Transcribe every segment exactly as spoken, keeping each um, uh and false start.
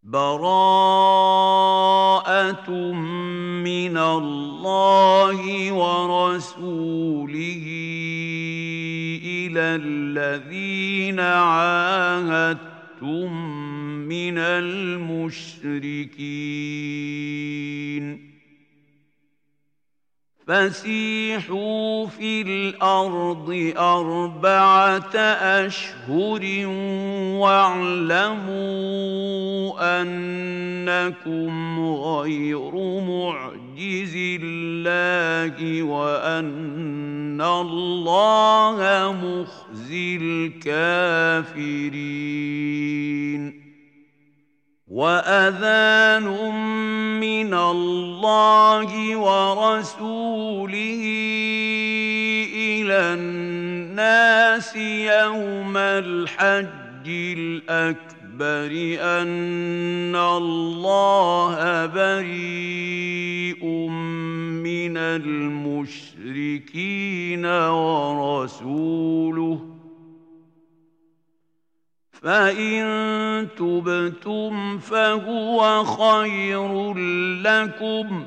براءة من الله ورسوله إلى الذين عاهدتم من المشركين فسيحوا في الأرض أربعة أشهر واعلموا أنكم غير معجز الله وأن الله مخزي الكافرين وأذان من الله ورسوله إلى الناس يوم الحج الأكبر أن الله بريء من المشركين ورسوله فإن تبتم فهو خير لكم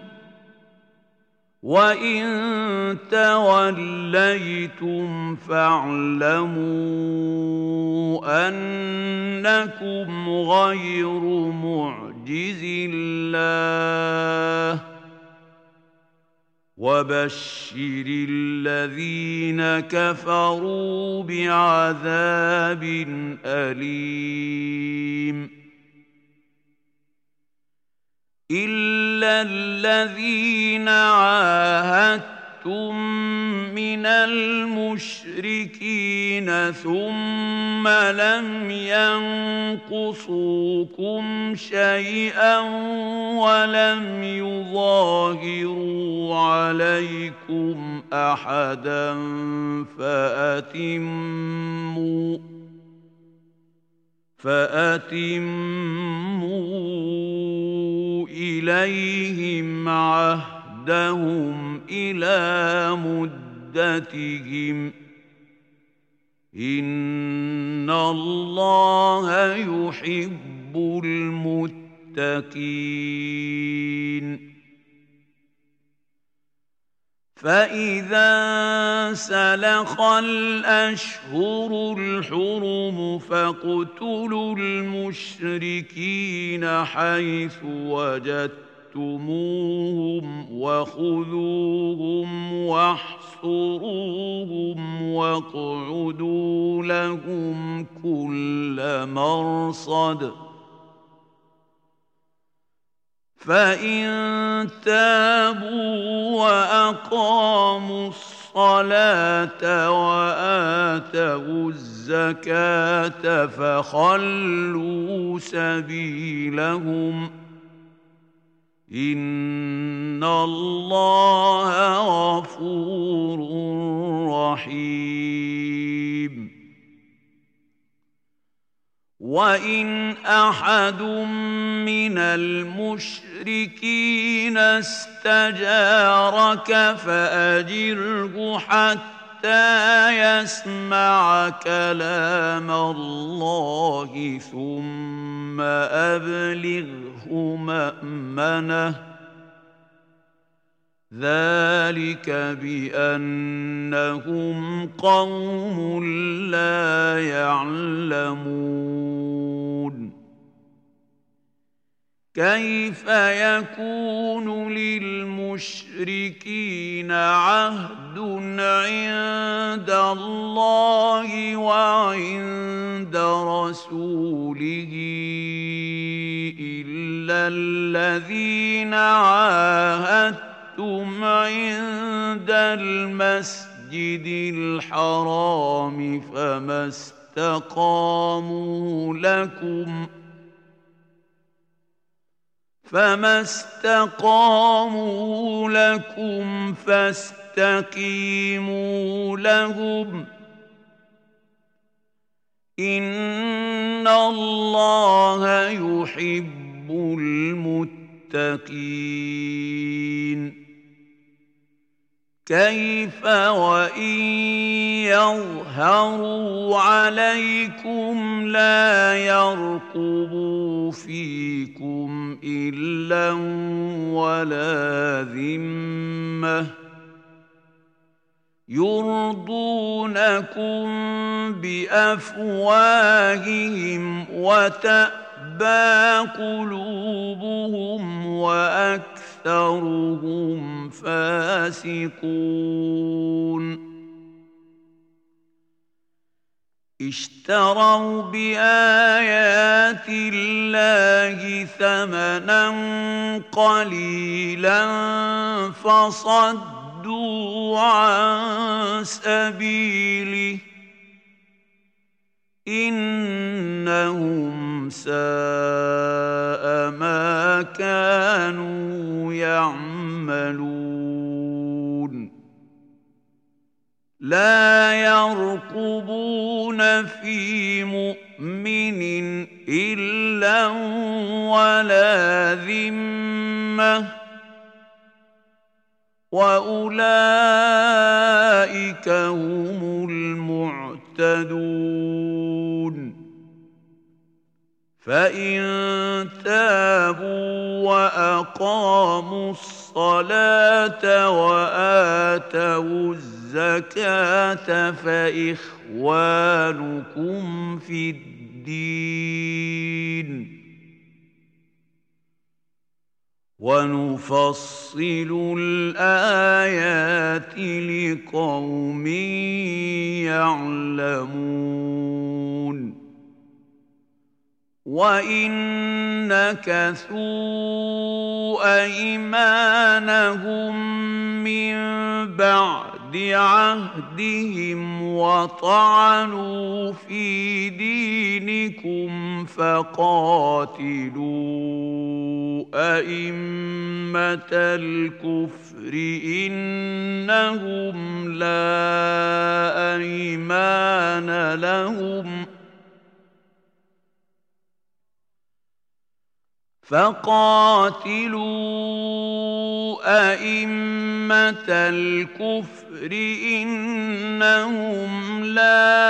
وإن توليتم فاعلموا أنكم غير معجز الله وبشر الذين كفروا بعذاب أليم إلا الذين عاهدتم من المشركين ثم لم ينقصوكم شيئا ولم يظاهروا عليكم أحدا فأتموا فأتموا إليهم عهدهم إلى مدتهم إن الله يحب المتقين فإذا سلخ الأشهر الحرم فاقتلوا المشركين حيث وجدتموهم وخذوهم واحصروهم واقعدوا لهم كل مرصد فإن تابوا وأقاموا الصلاة وآتوا الزكاة فخلوا سبيلهم إن الله غفور رحيم وإن أحد من المشركين استجارك فأجره حتى يسمع كلام الله ثم أبلغه مأمنه ذلك بأنهم قوم لا يعلمون كيف يكون للمشركين عهد عند الله وعند رسوله إلا الذين عاهدوا عند المسجد الحرام فما استقاموا لكم فما استقاموا لكم فاستقيموا لهم إن الله يحب المتقين كيف وإن يظهروا عليكم لا يرقبوا فيكم إلا ولا ذمة يرضونكم بأفواههم وتأبى قلوبهم وأكثرهم فاسقون اشتروا بآيات الله ثمنا قليلا فصدوا عن سبيله إنهم ساء ما كانوا يعملون لا يرقبون في مؤمن إلا ولا ذمة وأولئك هم المعتدون فإن تابوا وأقاموا الصلاة وآتوا الزكاة فإخوانكم في الدين ونفصل الآيات لقوم يعلمون وإن نكثوا أيمانهم من بعد عهدهم وطعنوا في دينكم فقاتلوا أئمة الكفر إنهم لا أيمان لهم فقاتلوا أئمة الكفر إنهم لا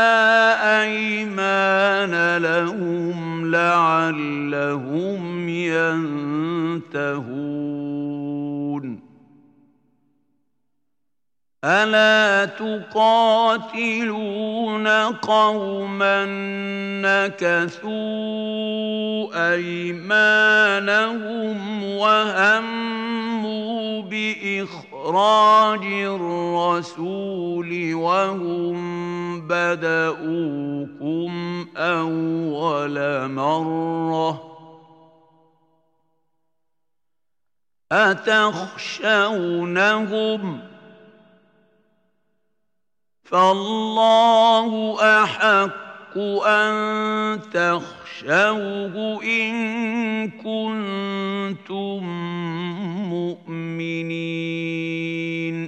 أيمان لهم لعلهم ينتهون ألا تقاتلون قوما نكثوا أيمانهم وهموا بإخراج الرسول وهم بدؤوكم أول مرة أتخشونهم فالله أحق أن تخشوه إن كنتم مؤمنين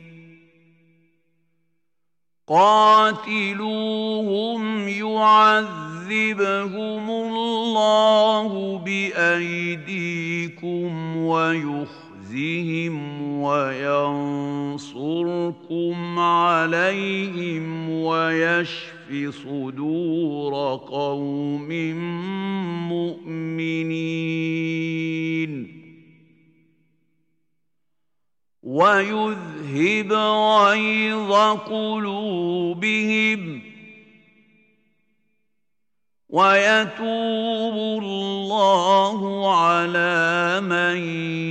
قاتلوهم يعذبهم الله بأيديكم ويخرجهم وينصركم عليهم ويشف صدور قوم مؤمنين ويذهب غيظ قلوبهم ويتوب الله على من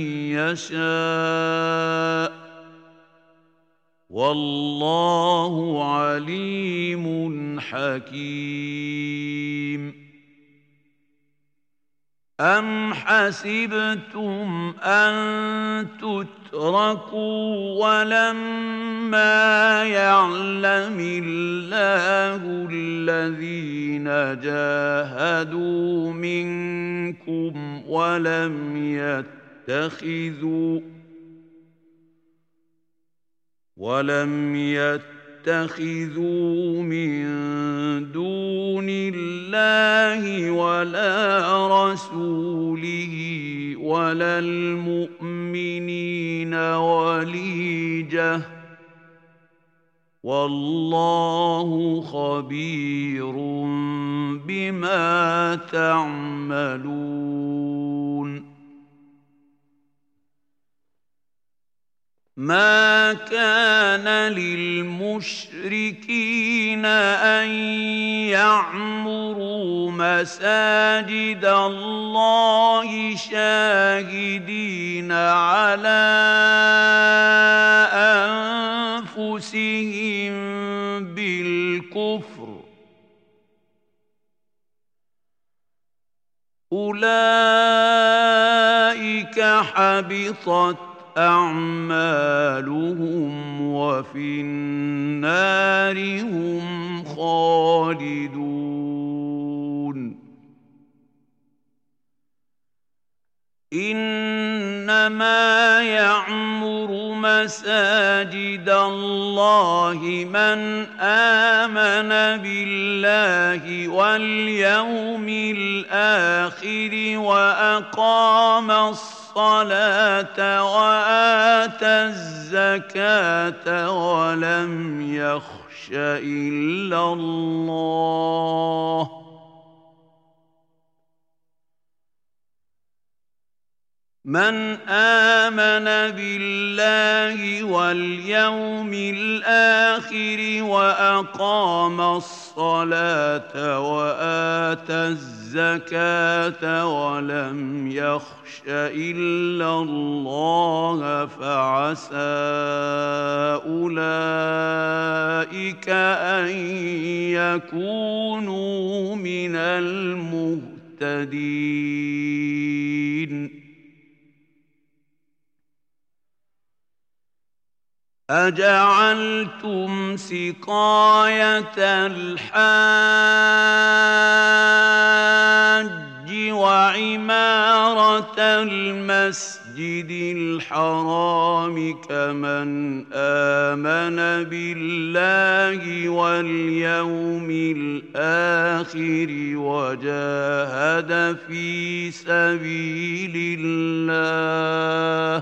يشاء والله عليم حكيم أم حسبتم أن تتركوا ولما يعلم الله الذين جاهدوا منكم ولم يتخذوا ولم يتخذوا من دون الله ولا رسوله ولا المؤمنين وليجة والله خبير بما تعملون. ما كان للمشركين أن يعمروا مساجد الله شاهدين على أنفسهم بالكفر، أولئك حبطت أعمالهم وفي النار هم خالدون. إنما يعمر مساجد الله من آمن بالله واليوم الآخر وأقام الصلاة وآتى الزكاة ولم يخش إلا الله من آمن بالله واليوم الآخر وأقام الصلاة وآتى الزكاة ولم يخش إلا الله فعسى أولئك أن يكونوا من المهتدين. أجعلتم سقاية الحاج وعمارة المسجد الحرام كمن آمن بالله واليوم الآخر وجاهد في سبيل الله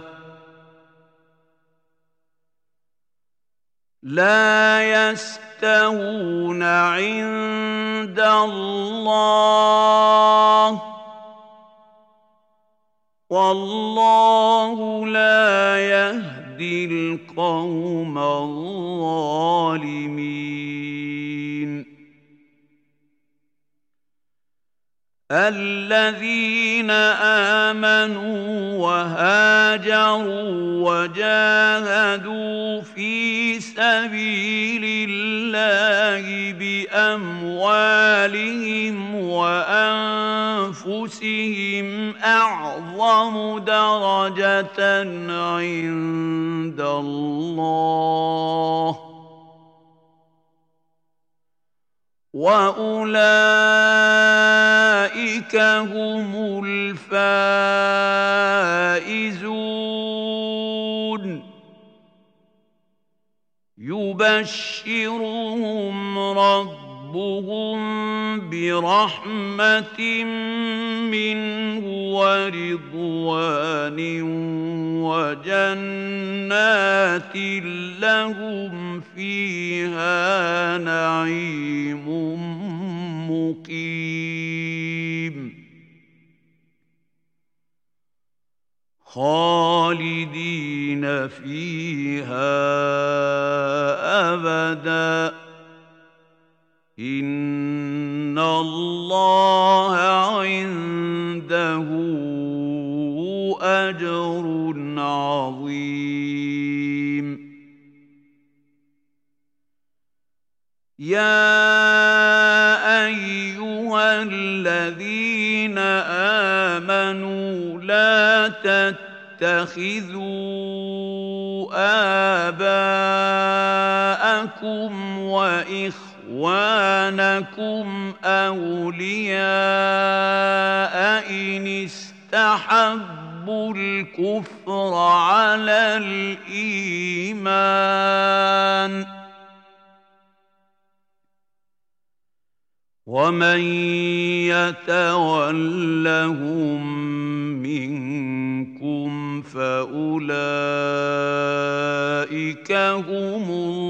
لا يستوون عند الله والله لا يهدي القوم الظالمين. الذين آمنوا وهاجروا وجاهدوا في سبيل الله بأموالهم وأنفسهم أعظم درجة عند الله وأولئك هم الفائزون. يبشرهم ربهم برحمة منه ورضوان وجنات لهم فيها نعيم مقيم خالدين فيها أبدا إن الله عنده أجر عظيم. يا أيها الذين آمنوا لا تتخذوا آباءكم وإخوانكم أولياء إن استحبوا الكفر على الإيمان ومن يتولهم منكم فأولئك أولئك هم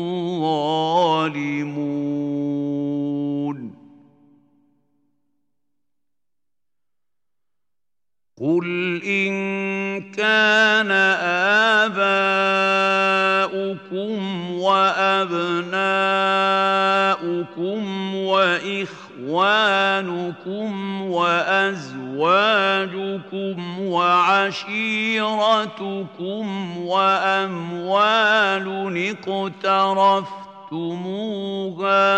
الظالمون. قل إن كان آباؤكم وأبناؤكم وإخوانكم وأزواجكم وعشيرتكم وأموال اقترفتموها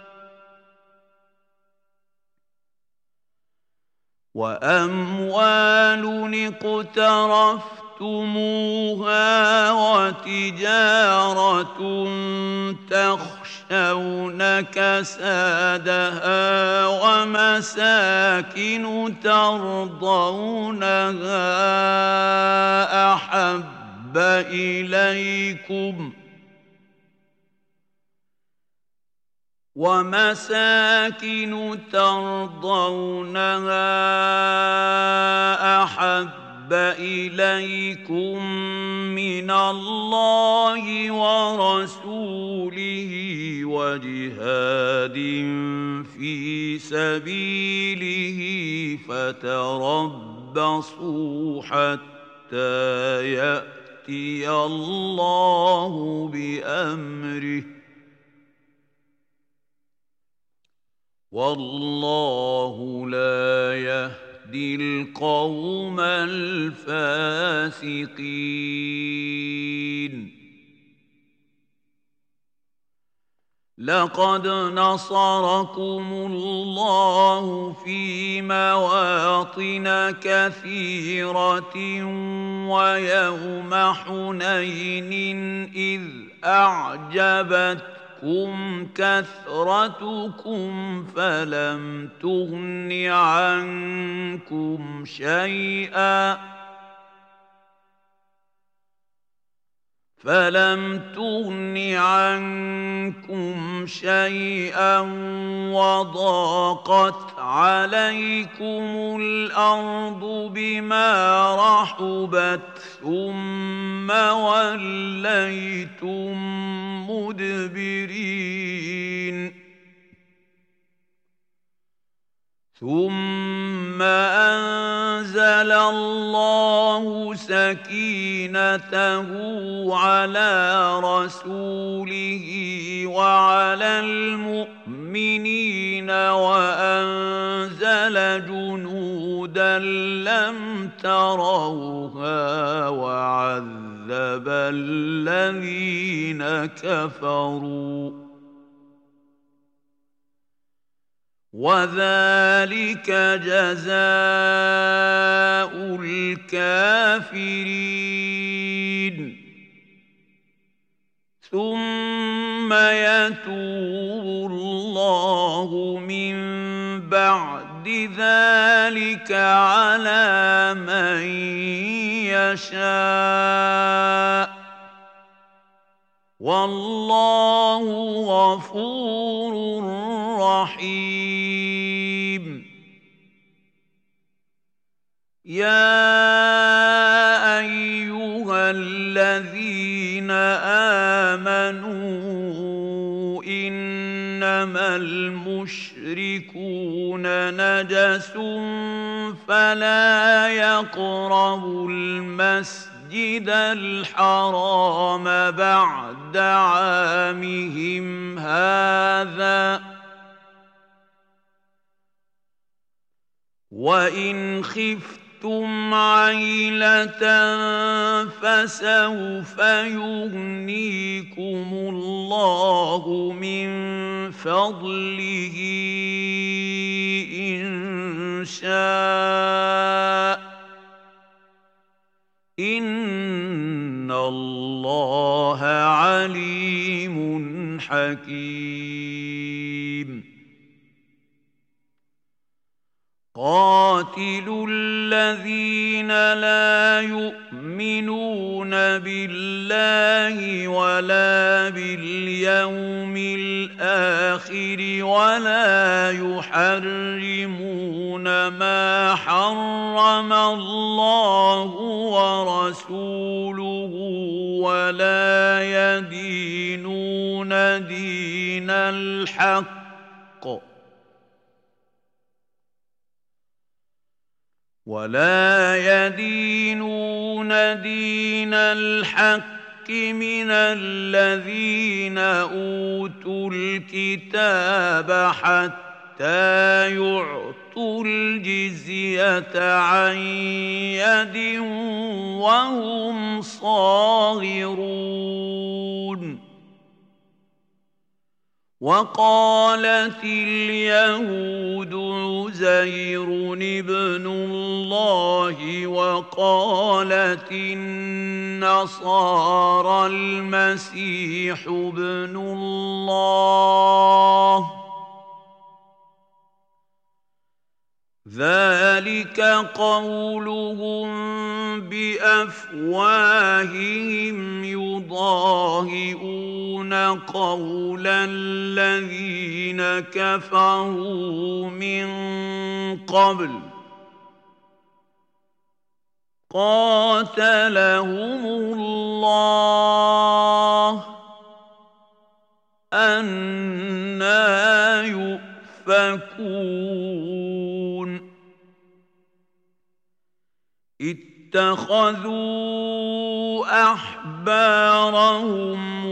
وأموال اقترفتموها وتجارة تخشون كسادها ومساكن ترضونها أحب إليكم ومساكن ترضونها أحب إليكم من الله ورسوله وجهاد في سبيله فتربصوا حتى يأتي الله بأمره والله لا يهدي القوم الفاسقين. لقد نصركم الله في مواطن كثيرة ويوم حنين إذ أعجبتكم كم كثرتكم فلم تغن عنكم شيئا فلم تغن عنكم شيئا وضاقت عليكم الأرض بما رحبت ثم وليتم مدبرين. ثم أنزل الله سكينته على رسوله وعلى المؤمنين وأنزل جنودا لم تروها وعذب الذين كفروا وذلك جزاء الكافرين. ثم يتوب الله من بعد ذلك على من يشاء والله غفور رحيم. يا أيها الذين آمنوا إنما المشركون نجس فلا يقربوا المسجد المسجد الحرام بعد عامهم هذا وإن خفتم عيلة فسوف يغنيكم الله من فضله إن شاء إن الله عليم حكيم. قاتلوا الذين لا يؤمنون بالله ولا باليوم الآخر ولا يحرمون ما حرم الله ورسوله ولا يدينون دين الحق ولا يدينون دين الحق من الذين أوتوا الكتاب حتى يعطوا الجزية عن يد وهم صاغرون. وقالت اليهود عزير ابن الله وقالت النصارى المسيح ابن الله ذلك قولهم بأفواههم يضاهئون قول الذين كفروا من قبل قاتلهم الله أنى يؤفكون. اتخذوا أحبارهم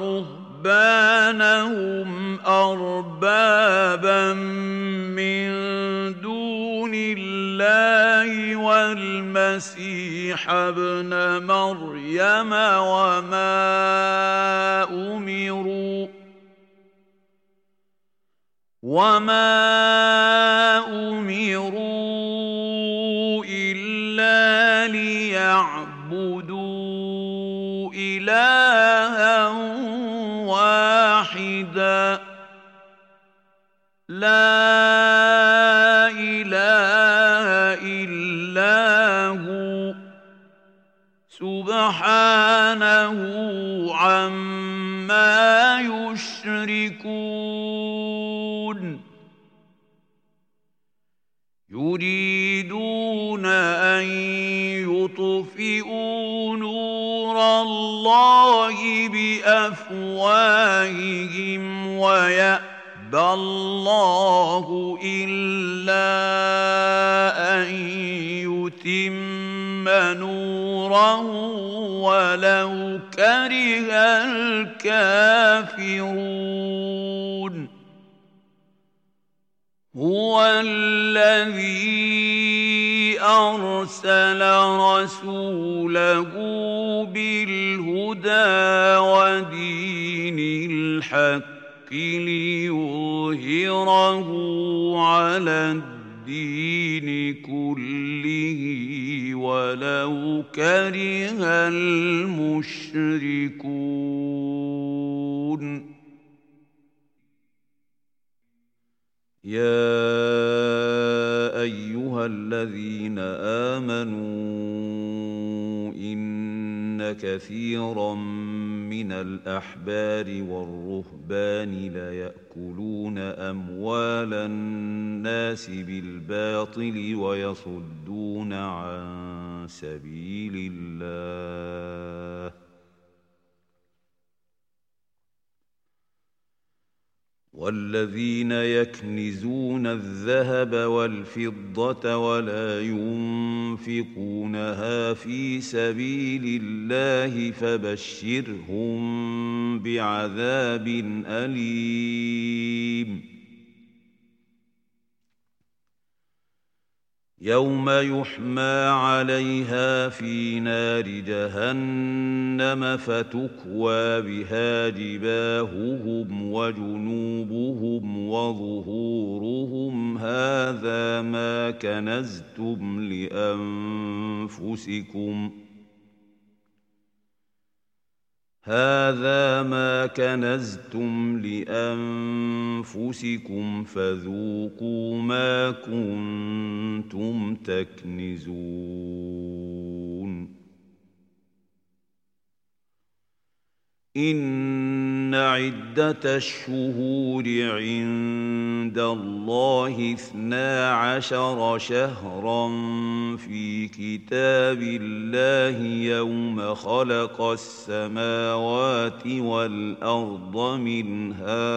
ورهبانهم أربابا من دون الله والمسيح ابن مريم وما أمروا وما أمروا إلا ليعبدوا إلها واحدا لا إله إلا هو سبحانه عما يشركون. يريدون أن يطفئوا نور الله بأفواههم ويأبى الله إلا أن يتم نوره ولو كره الكافرون. هو الذي أرسل رسوله بالهدى ودين الحق ليظهره على الدين كله ولو كره المشركون. يا أيها الذين آمنوا إن كثيرا من الأحبار والرهبان ليأكلون أموال الناس بالباطل ويصدون عن سبيل الله والذين يكنزون الذهب والفضة ولا ينفقونها في سبيل الله فبشرهم بعذاب أليم. يوم يحمى عليها في نار جهنم فتكوى بها جباههم وجنوبهم وظهورهم هذا ما كنزتم لأنفسكم هذا ما كنزتم لأنفسكم فذوقوا ما كنتم تكنزون. إن إن عدة الشهور عند الله اثنا عشر شهرا في كتاب الله يوم خلق السماوات والأرض منها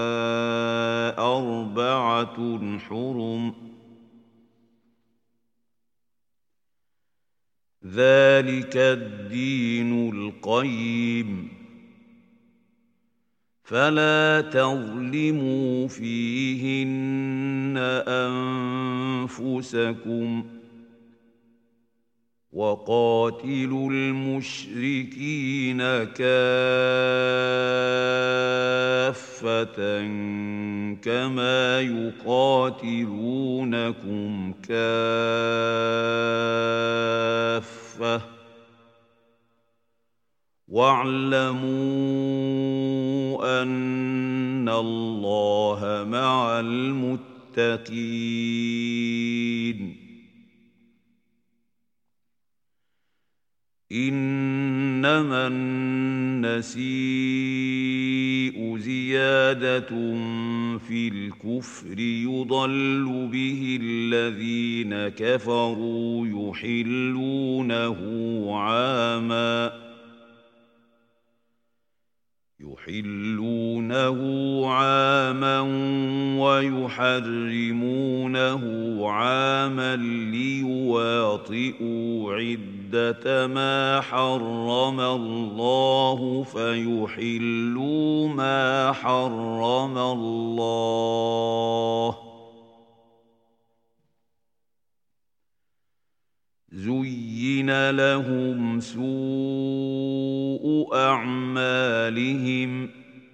أربعة حرم ذلك الدين القيم فلا تظلموا فيهن أنفسكم وقاتلوا المشركين كافة كما يقاتلونكم كافة واعلموا أن الله مع المتقين إنما النسيء زيادة في الكفر يضل به الذين كفروا يحلونه عاماً يحلونه عاما ويحرمونه عاما ليواطئوا عدة ما حرم الله فيحلوا ما حرم الله زين لهم سوء أعمالهم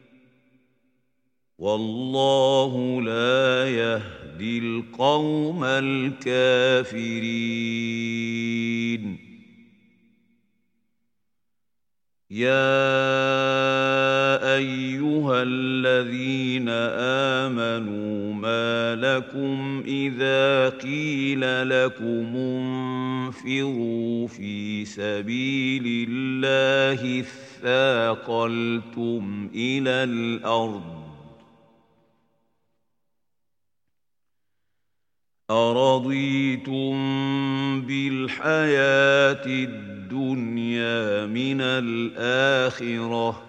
والله لا يهدي القوم الكافرين يا أيها الذين آمنوا ما لكم إذا قيل لكم انفروا في سبيل الله اثاقلتم إلى الأرض أرضيتم بالحياة الدنيا من الآخرة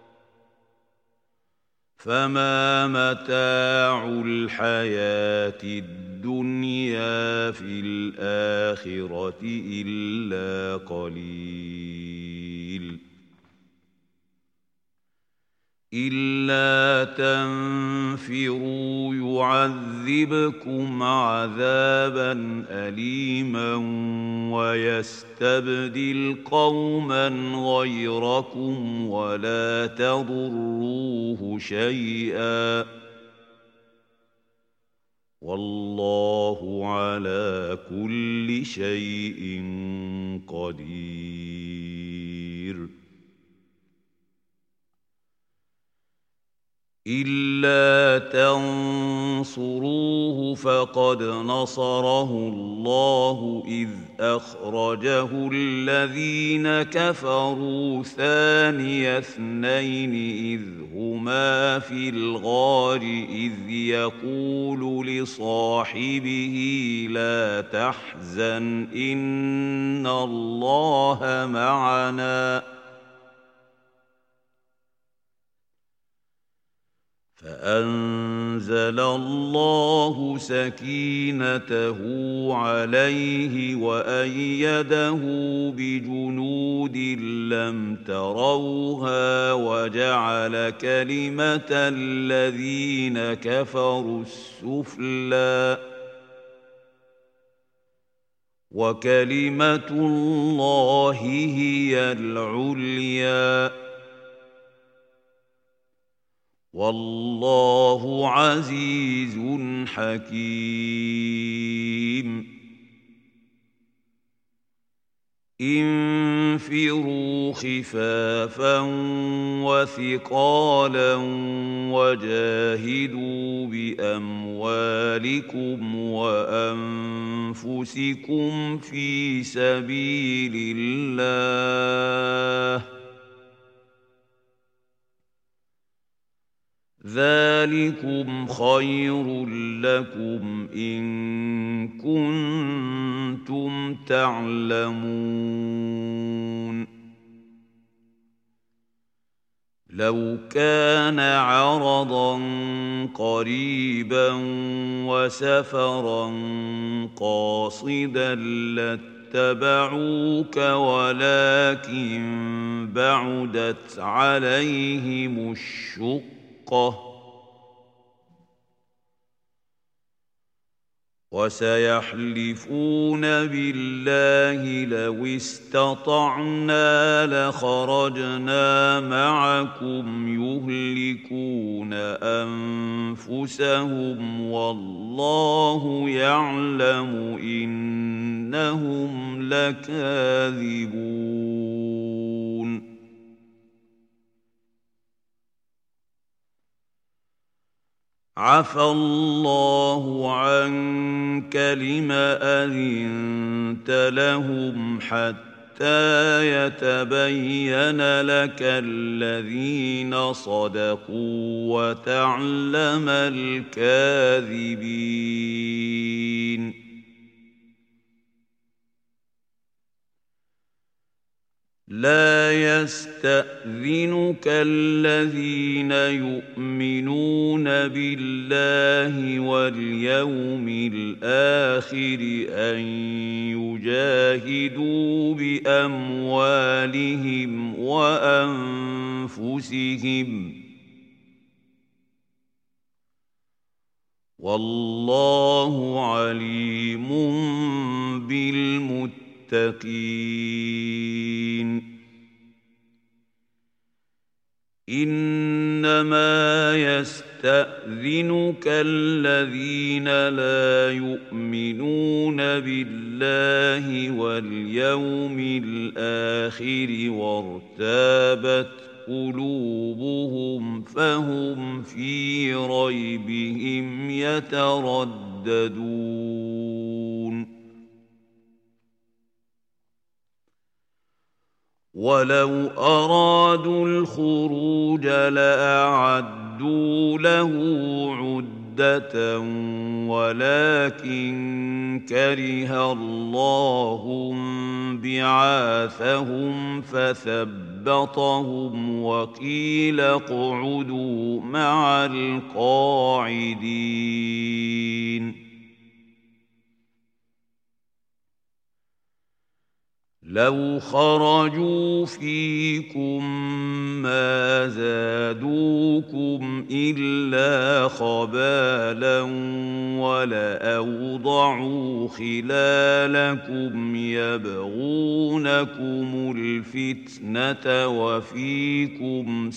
فما متاع الحياة الدنيا في الآخرة إلا قليل إلا تنفروا يعذبكم عذابا أليما ويستبدل قوما غيركم ولا تضروه شيئا والله على كل شيء قدير إلا تنصروه فقد نصره الله إذ أخرجه الذين كفروا ثاني اثنين إذ هما في الغار إذ يقول لصاحبه لا تحزن إن الله معنا فأنزل الله سكينته عليه وأيده بجنود لم تروها وجعل كلمة الذين كفروا السفلى وكلمة الله هي العليا والله عزيز حكيم انفروا خفافا وثقالا وجاهدوا بأموالكم وأنفسكم في سبيل الله ذلكم خير لكم إن كنتم تعلمون لو كان عرضا قريبا وسفرا قاصدا لاتبعوك ولكن بعدت عليهم الشقة وسيحلفون بالله لو استطعنا لخرجنا معكم يهلكون أنفسهم والله يعلم إنهم لكاذبون عفى الله عنك لم أذنت لهم حتى يتبين لك الذين صدقوا وتعلم الكاذبين لا يستأذنك الذين يؤمنون بالله واليوم الآخر أن يجاهدوا بأموالهم وأنفسهم والله عليم بالمتقين إنما يستأذنك الذين لا يؤمنون بالله واليوم الآخر وارتابت قلوبهم فهم في ريبهم يترددون ولو أرادوا الخروج لأعدوا له عدة ولكن كره الله بعاثهم فثبطهم وقيل اقعدوا مع القاعدين لو خرجوا فيكم ما زادوكم إلا خبالا ولأوضعوا خلالكم يبغونكم الفتنة وفيكم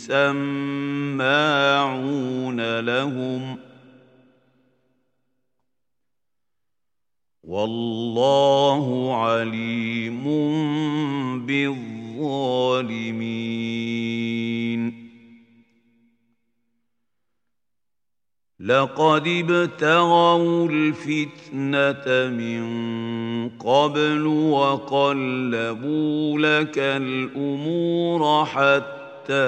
سماعون لهم والله عليم بالظالمين لقد ابتغوا الفتنة من قبل وقلبوا لك الأمور حتى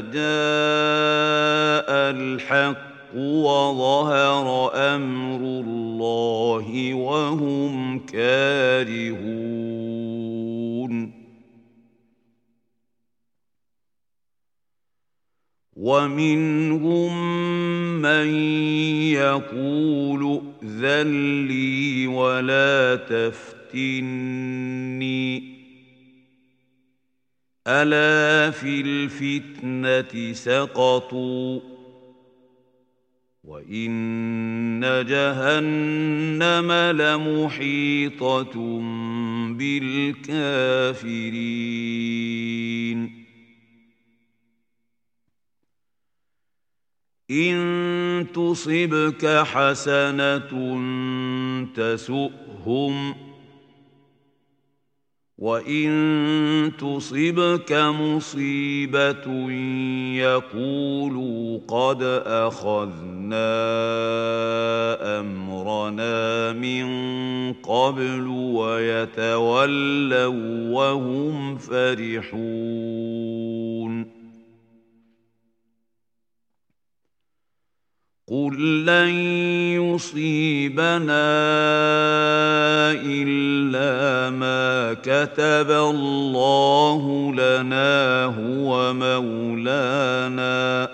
جاء الحق وظهر أمر الله وهم كارهون ومنهم من يقول ائذن لي ولا تفتني ألا في الفتنة سقطوا وإن جهنم لمحيطة بالكافرين إن تصبك حسنة تسؤهم وإن تصبك مصيبة يقولوا قد أخذنا أمرنا من قبل ويتولوا وهم فرحون. قل لن يصيبنا إلا ما كتب الله لنا هو مولانا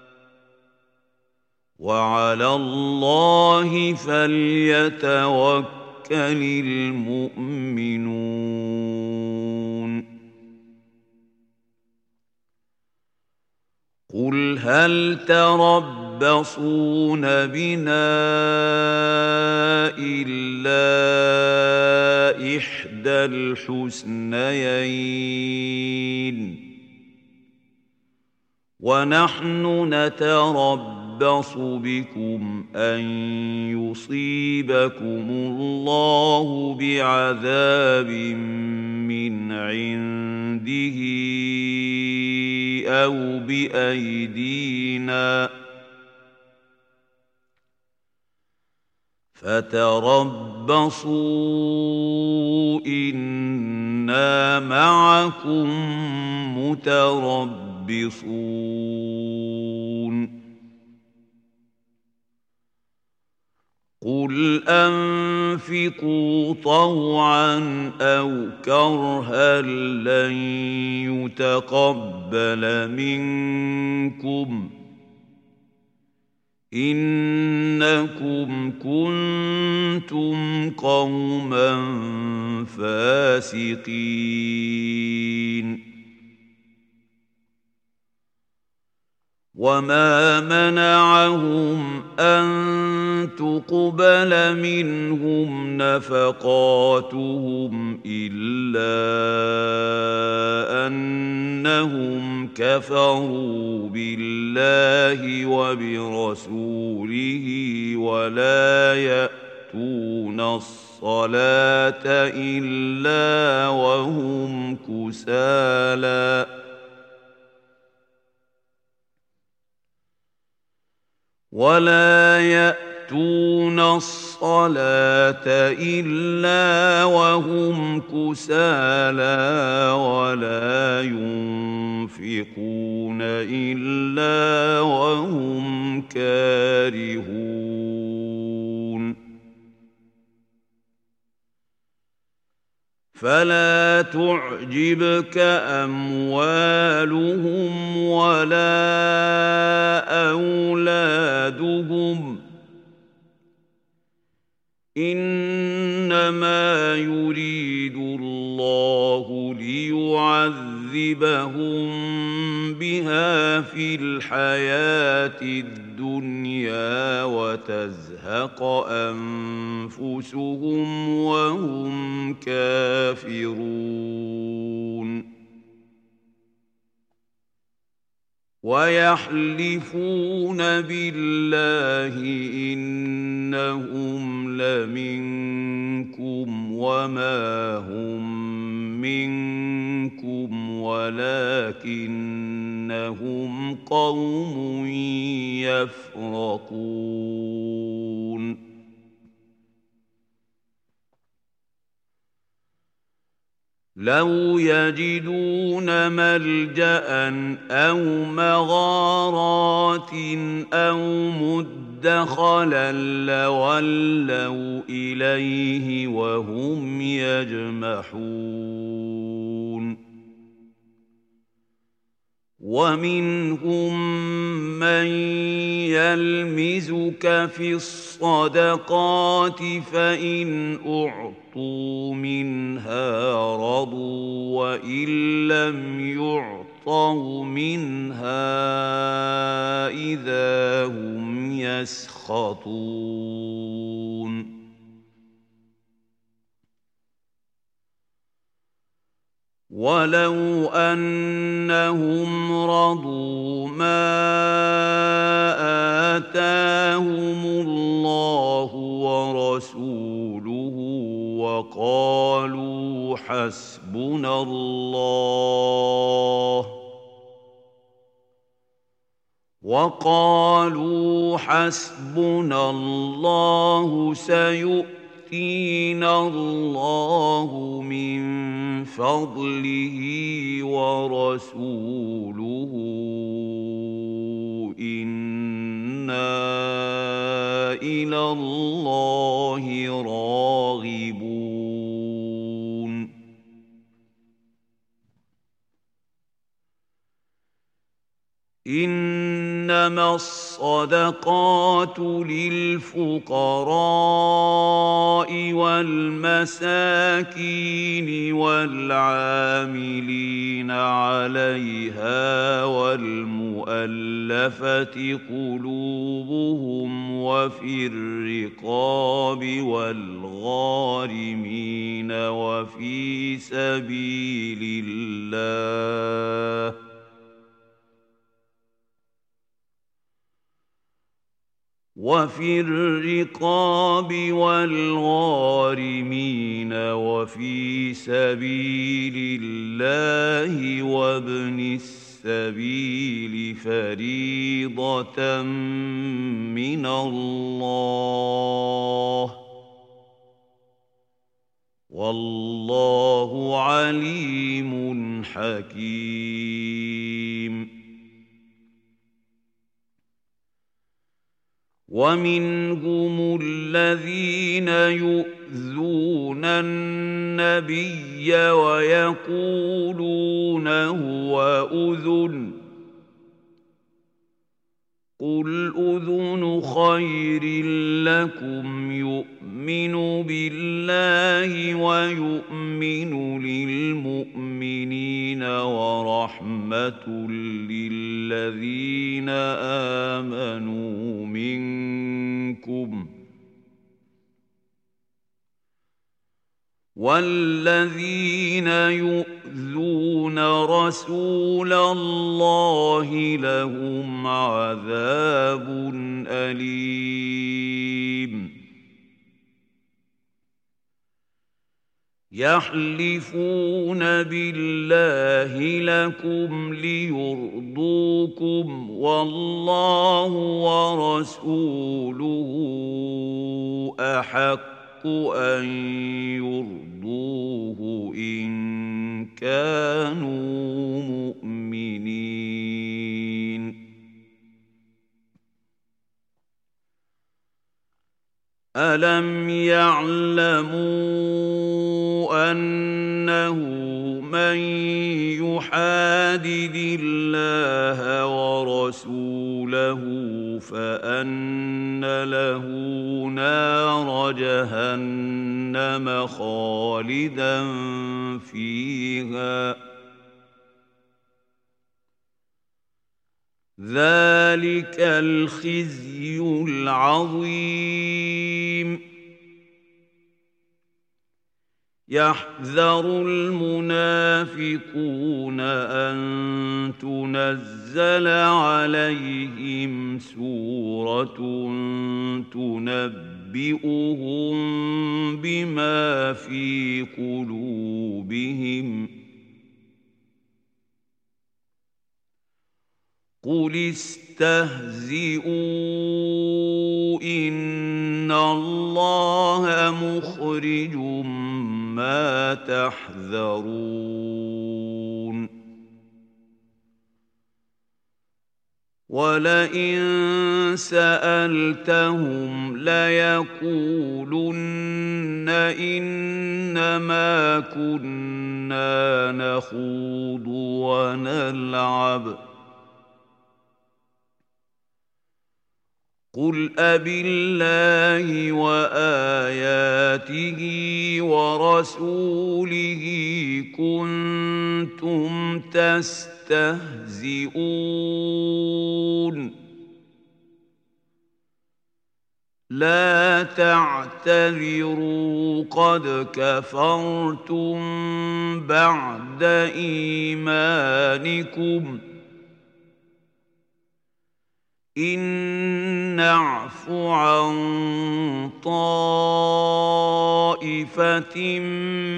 وعلى الله فليتوكل المؤمنون قل هل تربصون بنا إلا إحدى الحسنيين ونحن نتربص بكم أن يصيبكم الله بعذاب من عنده أو بأيدينا فتربصوا إنا معكم متربصون قل أنفقوا طوعا أو كرها لن يتقبل منكم إنكم كنتم قوما فاسقين وما منعهم أن تقبل منهم نفقاتهم إلا أنهم كفروا بالله وبرسوله ولا يأتون الصلاة إلا وهم كسالى ولا يأتون الصلاة إلا وهم كسالى ولا ينفقون إلا وهم كارهون فلا تعجبك أموالهم ولا أولادهم إنما يريد الله ليعذبهم بها في الحياة الدنيا وتزهق أنفسهم وهم كافرون ويحلفون بالله إنهم لمنكم وما هم منكم ولكنهم قوم يفرقون لو يجدون ملجأ أو مغارات أو مدخلا لولوا إليه وهم يجمحون ومنهم من يلمزك في الصدقات فإن أعطوا منها رضوا وإن لم يعطوا منها إذا هم يسخطون ولو أنهم رضوا ما آتاهم الله ورسوله وقالوا حسبنا الله وقالوا حسبنا الله سيؤتينا الله من فضله ورسوله إنا وإلى الله راغبون إنما الصدقات للفقراء والمساكين والعاملين عليها والمؤلفة قلوبهم وفي الرقاب والغارمين وفي سبيل الله وفي الرقاب والغارمين وفي سبيل الله وابن السبيل فريضة من الله والله عليم حكيم ومنهم الذين يؤذون النبي ويقولون هو أذن قل أذن خير لكم يؤمن بالله ويؤمن للمؤمنين ورحمة للذين آمنوا منكم والذين يؤذون رسول الله لهم عذاب أليم يحلفون بالله لكم ليرضوكم والله ورسوله أحق أن يرضوه إن كانوا مؤمنين ألم يعلموا أنه من يحادد الله ورسوله فأن له نار جهنم خالدا فيها ذلك الخزي العظيم يحذر المنافقون أن تنزل عليهم سورة تنبئهم بما في قلوبهم قل استهزئوا إن الله مخرج ما تحذرون ولئن سألتهم ليقولن إنما كنا نخوض ونلعب قل أبالله وآياته ورسوله كنتم تستهزئون لا تعتذروا قد كفرتم بعد إيمانكم إن نعف عن طائفة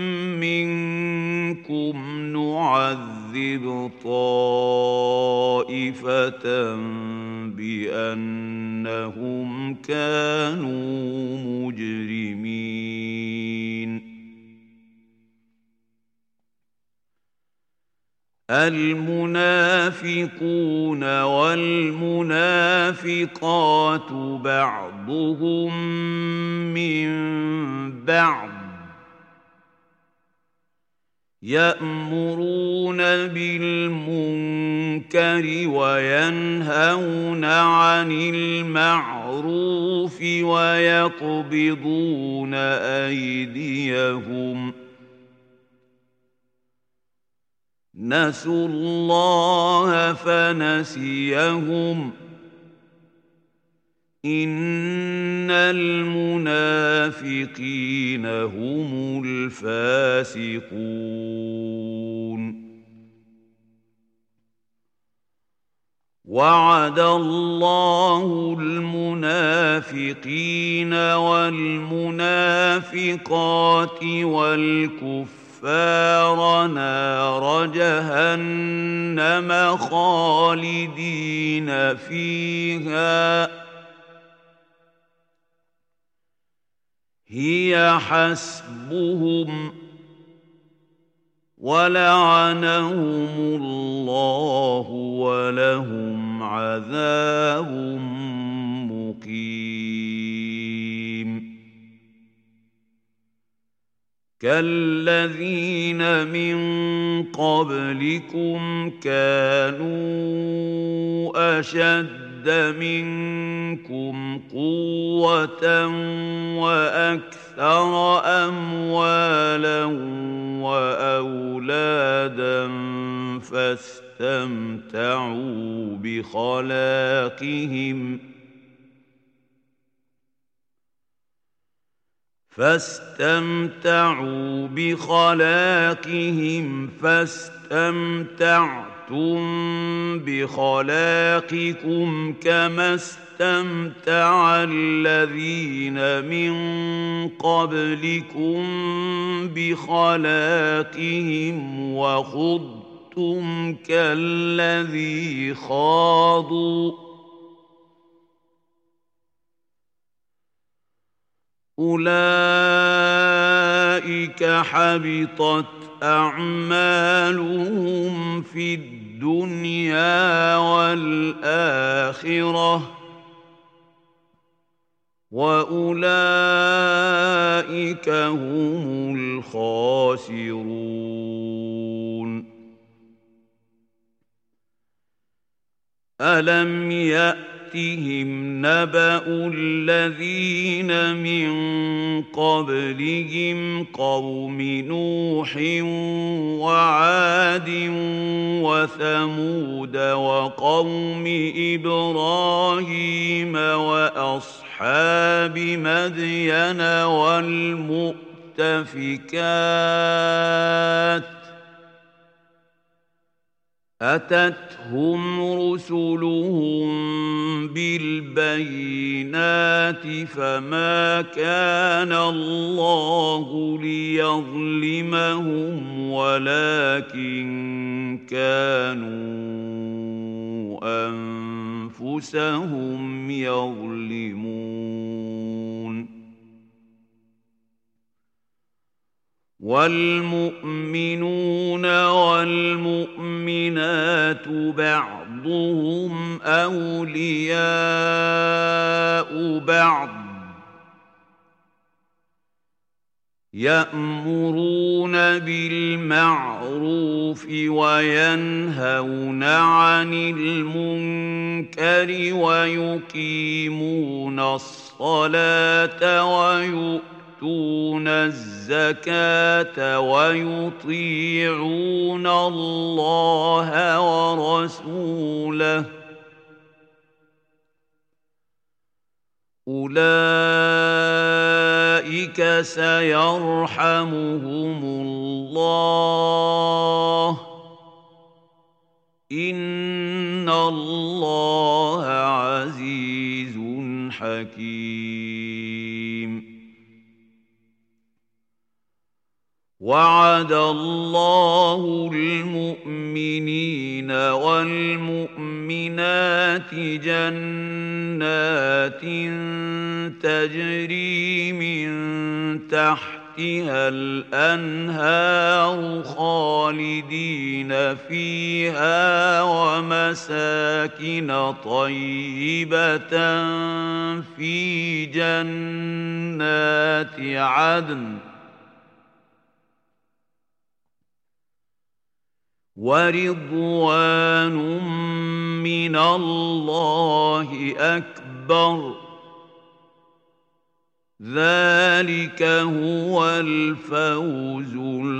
منكم نعذب طائفة بأنهم كانوا مجرمين المنافقون والمنافقات بعضهم من بعض يأمرون بالمنكر وينهون عن المعروف ويقبضون أيديهم نسوا الله فنسيهم إن المنافقين هم الفاسقون وعد الله المنافقين والمنافقات والكفار الكفار نار جهنم خالدين فيها هي حسبهم ولعنهم الله ولهم عذاب مقيم كالذين من قبلكم كانوا أشد منكم قوة وأكثر أموالا وأولادا فاستمتعوا بخلاقهم فاستمتعوا بخلاقهم فاستمتعتم بخلاقكم كما استمتع الذين من قبلكم بخلاقهم وخضتم كالذي خاضوا أولئك حبطت أعمالهم في الدنيا والآخرة وأولئك هم الخاسرون ألم يأتهم نبأ الذين من قبلهم قوم نوح وعاد وثمود وقوم إبراهيم وأصحاب مدين والمؤتفكات أتتهم رسلهم بالبينات فما كان الله ليظلمهم ولكن كانوا أنفسهم يظلمون والمؤمنون والمؤمنات بعضهم أولياء بعض يأمرون بالمعروف وينهون عن المنكر ويقيمون الصلاة ويؤمنون يؤتون الزكاة ويطيعون الله ورسوله أولئك سيرحمهم الله إن الله عزيز حكيم وعد الله المؤمنين والمؤمنات جنات تجري من تحتها الأنهار خالدين خالدين فيها ومساكن طيبة في جنات عدن ورضوان من الله أكبر ذلك هو الفوز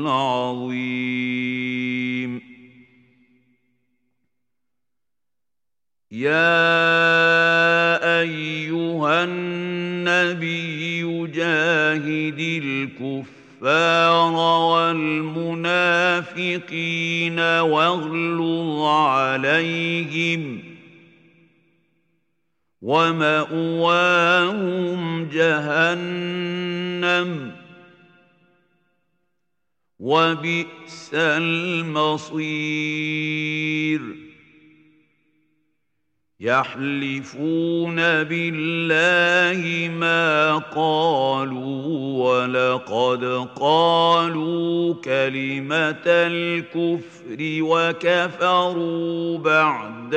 العظيم. يا أيها النبي جاهد الكفار والمنافقين واغلظ عليهم ومأواهم جهنم وبئس المصير. يحلفون بالله ما قالوا ولقد قالوا كلمة الكفر وكفروا بعد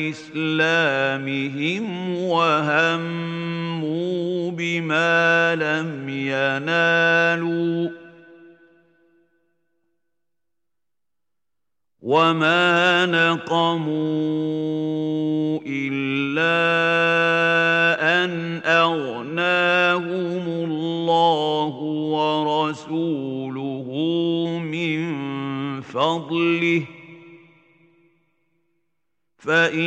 إسلامهم وهموا بما لم ينالوا وما نقموا إلا أن أغناهم الله ورسوله من فضله فإن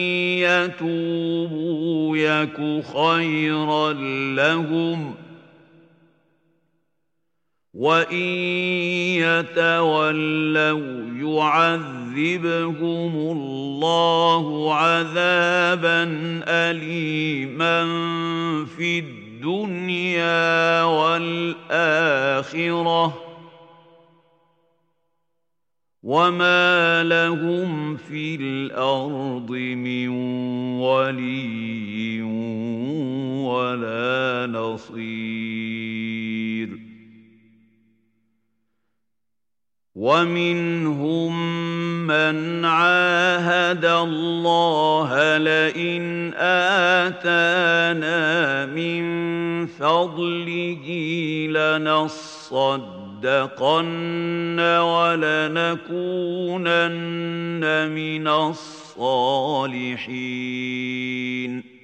يتوبوا يك خيرا لهم وإن يتولوا يعذبهم الله عذابا أليما في الدنيا والآخرة وما لهم في الأرض من ولي ولا نصير. ومنهم من عاهد الله لئن آتانا من فضله لنصدقن ولنكونن من الصالحين.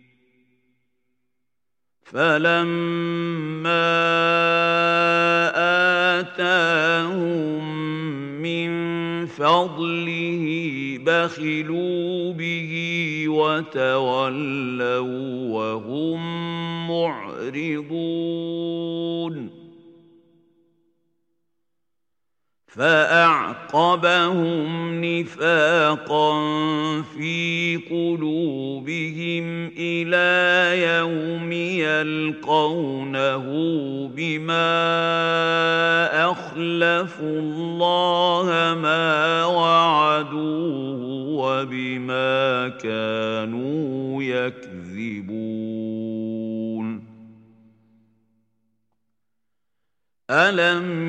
فلما آتاهم من فضله بخلوا به وتولوا وهم معرضون. فأعقبهم نفاقا في قلوبهم إلى يوم يلقونه بما أخلفوا الله ما وعدوه وبما كانوا يكذبون. ألم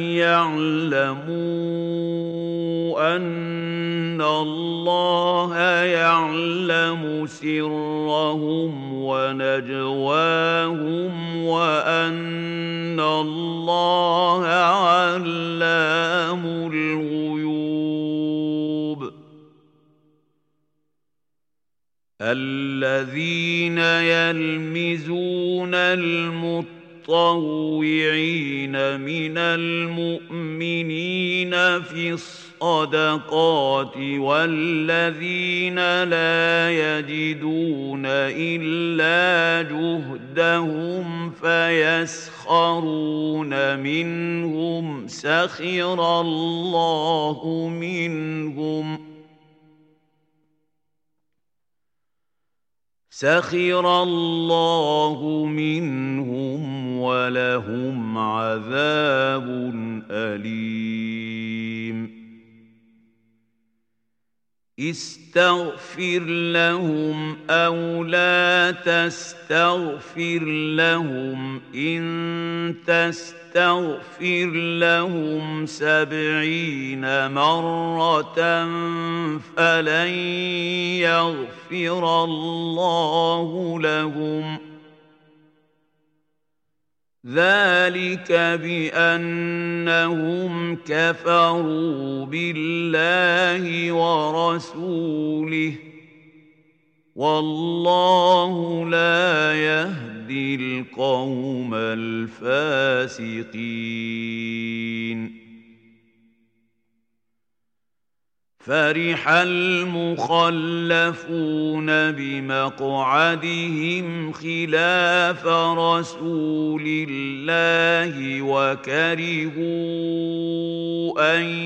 يعلموا أن الله يعلم سرهم ونجواهم وأن الله علام الغيوب. الذين يلمزون المتقين المتطوعين من المؤمنين في الصدقات والذين لا يجدون إلا جهدهم فيسخرون منهم سخر الله منهم سخر الله منهم ولهم عذاب أليم. استغفر لهم أو لا تستغفر لهم إن تستغفر لهم سبعين مرة فلن يغفر الله لهم ذلك بأنهم كفروا بالله ورسوله والله لا يهدي القوم الفاسقين فرح المخلفون بمقعدهم خلاف رسول الله وكرهوا أن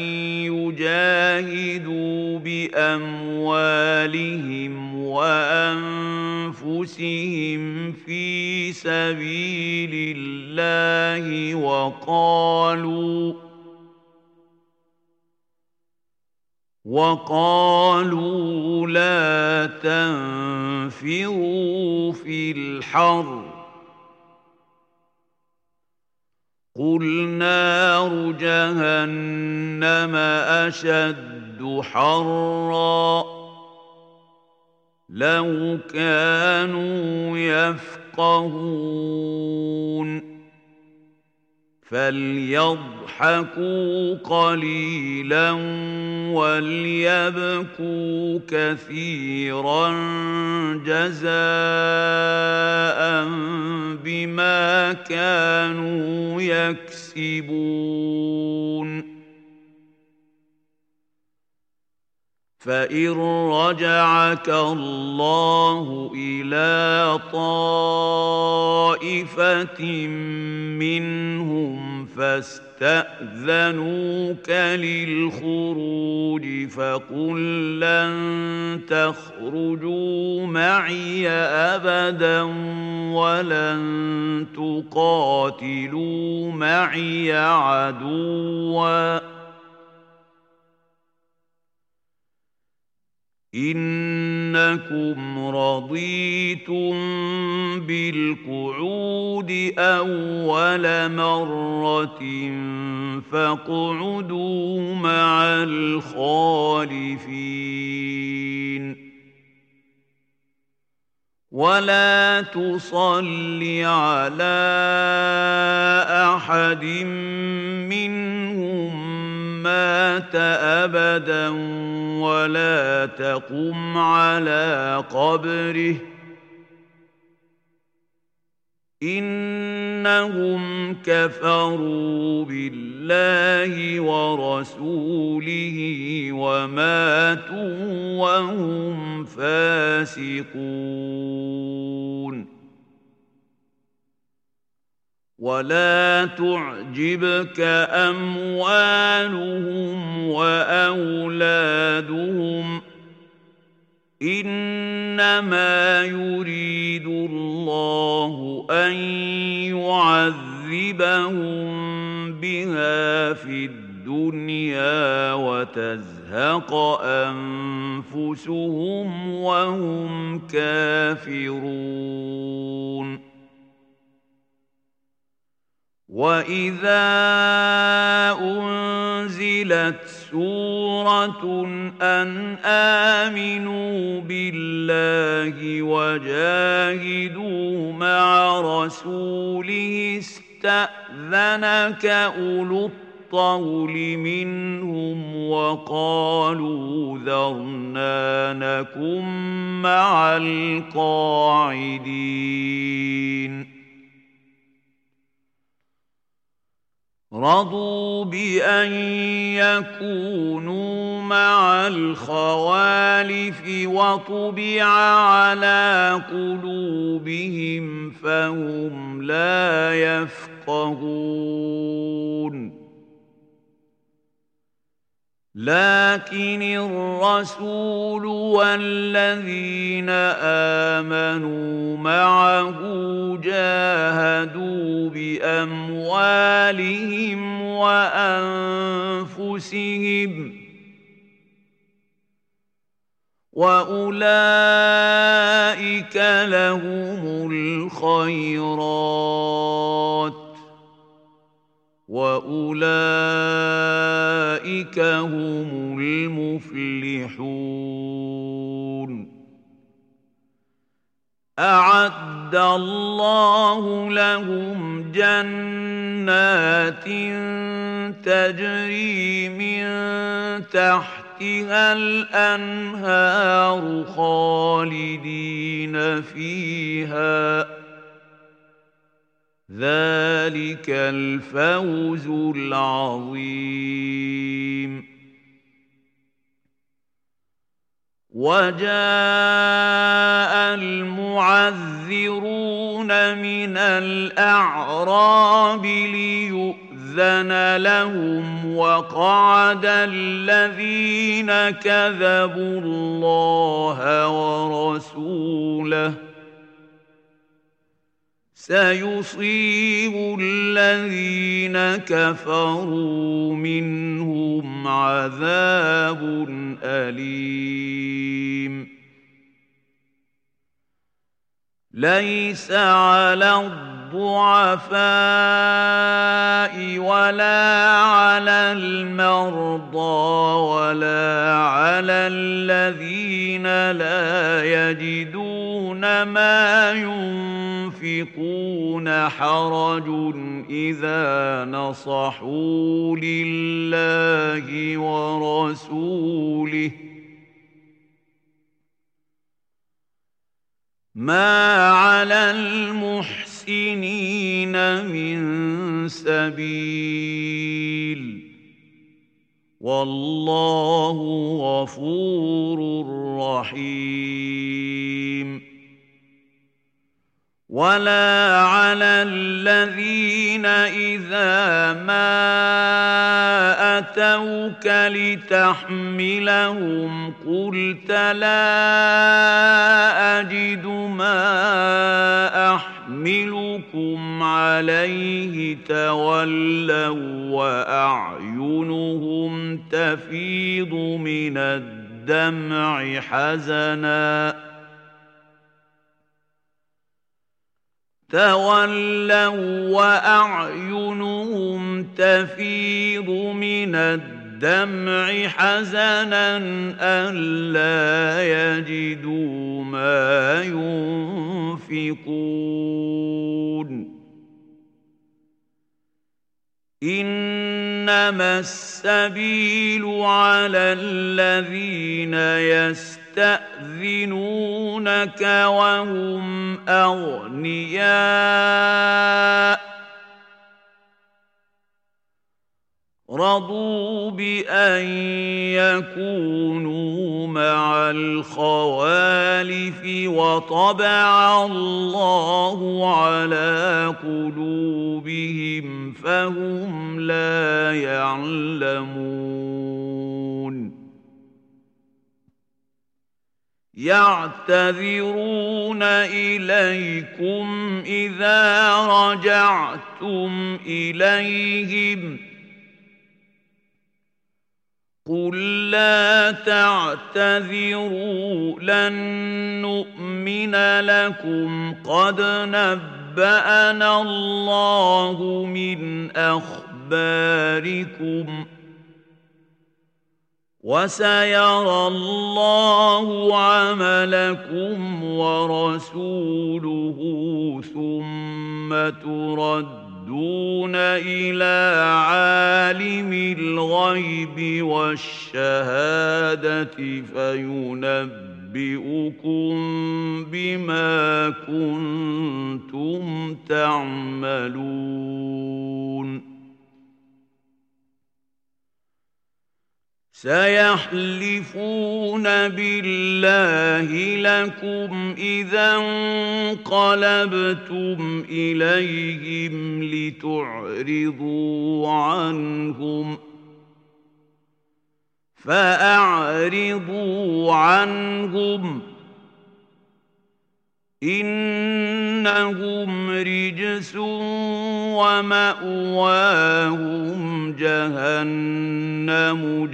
يجاهدوا بأموالهم وأنفسهم في سبيل الله وقالوا وقالوا لا تنفروا في الحر قل نار جهنم أشد حرا لو كانوا يفقهون فليضحكوا قليلا وليبكوا كثيرا جزاء بما كانوا يكسبون فإن رجعك الله إلى طائفة منهم فاستأذنوك للخروج فقل لن تخرجوا معي أبدا ولن تقاتلوا معي عدوا إنكم رضيتم بالقعود أول مرة فاقعدوا مع الخالفين ولا تصل على أحد منهم مات أبدا ولا تقم على قبره إنهم كفروا بالله ورسوله وماتوا وهم فاسقون ولا تعجبك أموالهم وأولادهم إنما يريد الله أن يعذبهم بها في الدنيا وتزهق أنفسهم وهم كافرون وَإِذَا أُنزِلَتْ سُورَةٌ أَنْ آمِنُوا بِاللَّهِ وَجَاهِدُوا مَعَ رَسُولِهِ اسْتَأْذَنَكَ أُولُو الطَّوْلِ مِنْهُمْ وَقَالُوا ذَرْنَا نَكُن مَّعَ الْقَاعِدِينَ رضوا بأن يكونوا مع الخوالف وطبع على قلوبهم فهم لا يفقهون لكن الرسول والذين آمنوا معه جاهدوا بأموالهم وأنفسهم وأولئك لهم الخيرات وأولئك هم المفلحون. أعد الله لهم جنات تجري من تحتها الأنهار خالدين فيها، ذلك الفوز العظيم. وجاء المعذرون من الأعراب ليؤذن لهم وقعد الذين كذبوا الله ورسوله، سيصيب الذين كفروا منهم عذاب أليم. ليس على الضعفاء ولا على المرضى ولا على الذين لا يجدون ما ينفقون حرج إذا نصحوا لله ورسوله، ما على المحسنين من سبيل، والله غفور رحيم. ولا على الذين إذا ما أتوك لتحملهم قلت لا أجد ما أحملكم عليه تولوا وأعينهم تفيض من الدمع حزناً تولوا وأعينهم تفيض من الدمع حزنا ألا يجدوا ما ينفقون. إنما السبيل على الذين يستأذنونك وهم أغنياء رضوا بأن يكونوا مع الخوالف وطبع الله على قلوبهم فهم لا يعلمون. يعتذرون إليكم إذا رجعتم إليهم قل لا تعتذروا لن نؤمن لكم قد نبأنا الله من أخباركم وسيرى الله عملكم ورسوله ثم تردون دون إلى عالم الغيب والشهادة فينبئكم بما كنتم تعملون. سيحلفون بالله لكم إذا انقلبتم إليهم لتعرضوا عنهم فأعرضوا عنهم إنهم رجس ومأواهم جهنم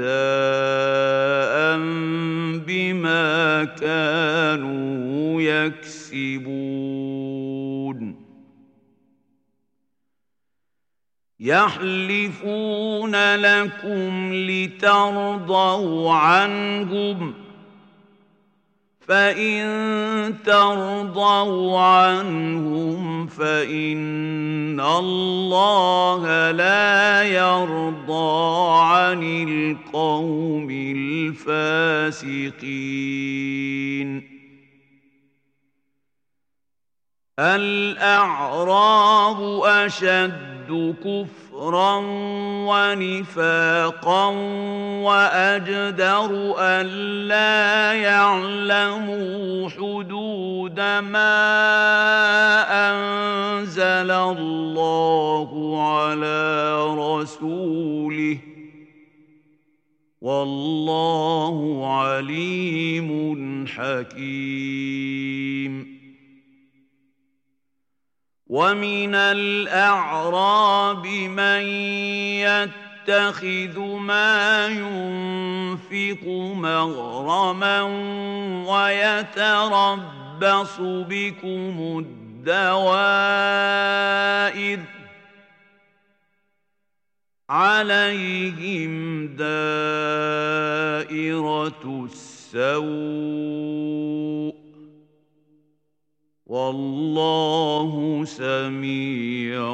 جزاء بما كانوا يكسبون يحلفون لكم لترضوا عنهم فإن ترضوا عنهم فإن الله لا يرضى عن القوم الفاسقين الأعراب أشد كفرا ونفاقا وأجدر ألا يعلموا حدود ما أنزل الله على رسوله والله عليم حكيم ومن الأعراب من يتخذ ما ينفق مغرما ويتربص بكم الدوائر عليهم دائرة السوء والله سميع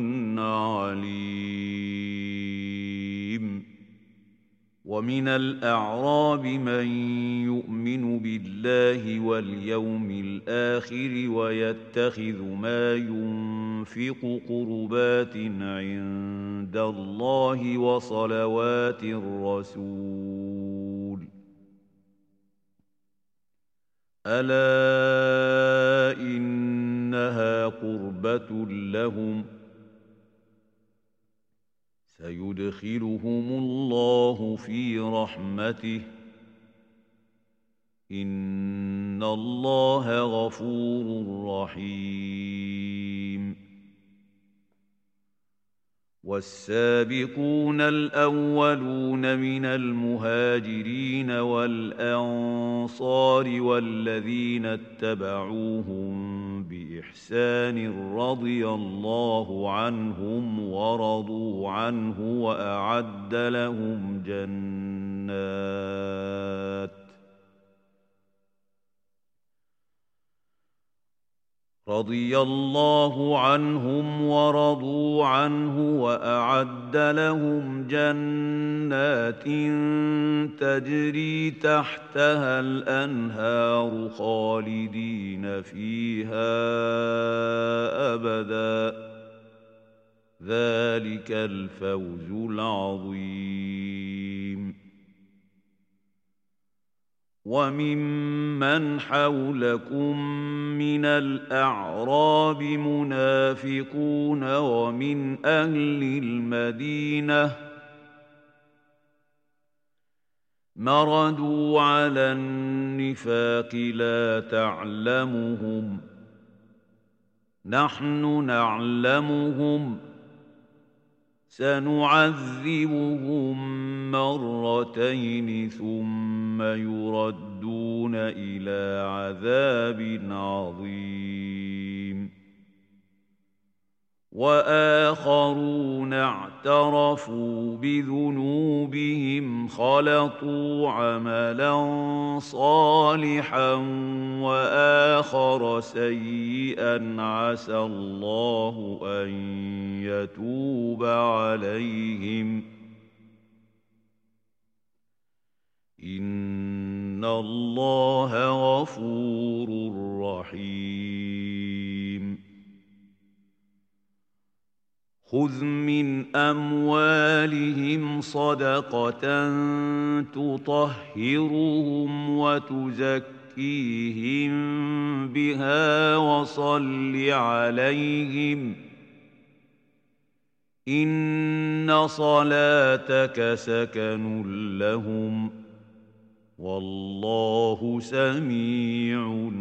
عليم ومن الأعراب من يؤمن بالله واليوم الآخر ويتخذ ما ينفق قربات عند الله وصلوات الرسول ألا إنها قربة لهم سيدخلهم الله في رحمته إن الله غفور رحيم والسابقون الأولون من المهاجرين والأنصار والذين اتبعوهم بإحسان رضي الله عنهم ورضوا عنه وأعد لهم جنات رضي الله عنهم ورضوا عنه وأعد لهم جنات تجري تحتها الأنهار خالدين فيها أبدا ذلك الفوز العظيم وممن حولكم من الأعراب منافقون ومن أهل المدينة مردوا على النفاق لا تعلمهم نحن نعلمهم سنعذبهم مرتين ثم يردون إلى عذاب عظيم وآخرون اعترفوا بذنوبهم خلطوا عملا صالحا وآخر سيئا عسى الله أن يتوب عليهم إن الله غفور رحيم خذ من أموالهم صدقة تطهرهم وتزكيهم بها وصل عليهم إن صلاتك سكن لهم والله سميع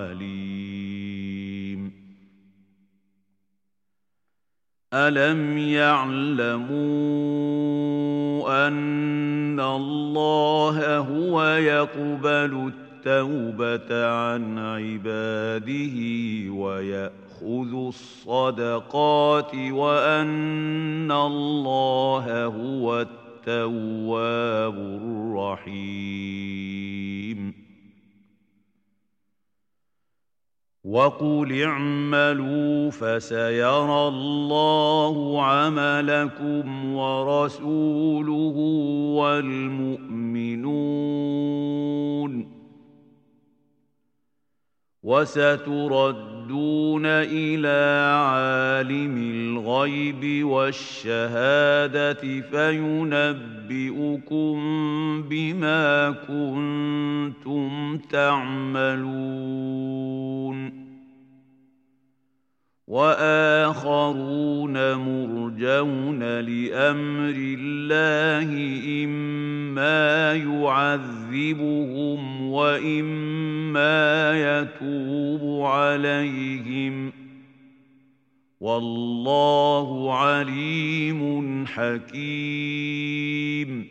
عليم. ألم يعلموا أن الله هو يقبل التوبة عن عباده ويأخذ الصدقات وأن الله هو التواب الرحيم. وقل اعملوا فسيرى الله عملكم ورسوله والمؤمنون وستردون إلى عالم الغيب والشهادة فينبئكم بما كنتم تعملون. وآخرون مرجون لأمر الله إما يعذبهم وإما يتوب عليهم والله عليم حكيم.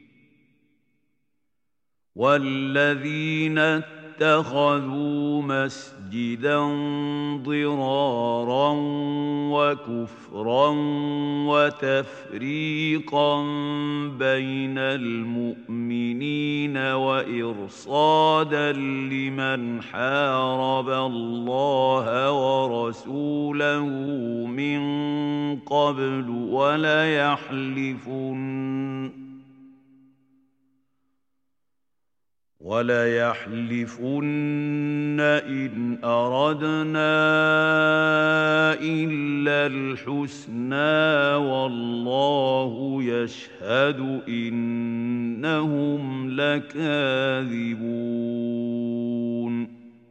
والذين اتخذوا مسجدا ضرارا وكفرا وتفريقا بين المؤمنين وإرصادا لمن حارب الله ورسوله من قبل وليحلفن وليحلفن إن أردنا إلا الحسنى والله يشهد إنهم لكاذبون.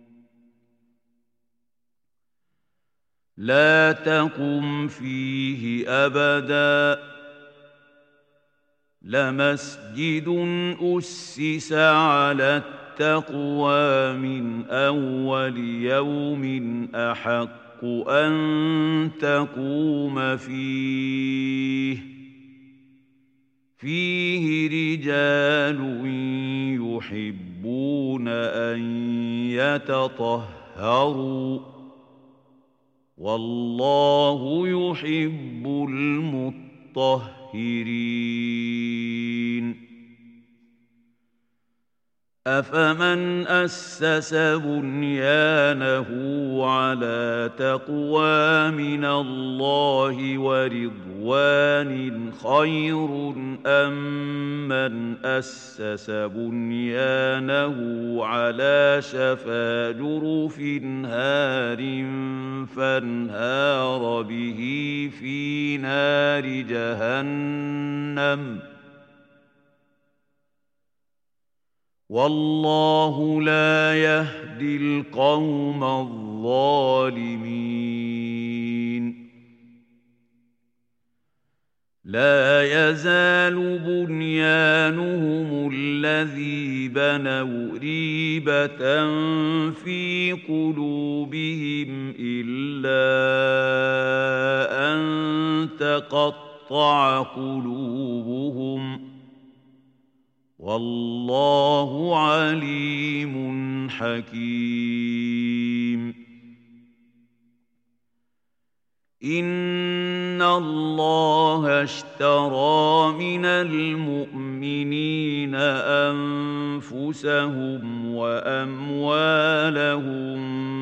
لا تقم فيه أبداً لمسجد أسس على التقوى من أول يوم أحق أن تقوم فيه فيه رجال يحبون أن يتطهروا والله يحب المطهرين. أفمن أسس بنيانه على تقوى من الله ورضوان خير أم من أسس بنيانه على شفا جرف هار فانهار به في نار جهنم والله لا يهدي القوم الظالمين. لا يزال بنيانهم الذي بنوا ريبة في قلوبهم إلا أن تقطع قلوبهم والله عليم حكيم. إن الله اشترى من المؤمنين أنفسهم وأموالهم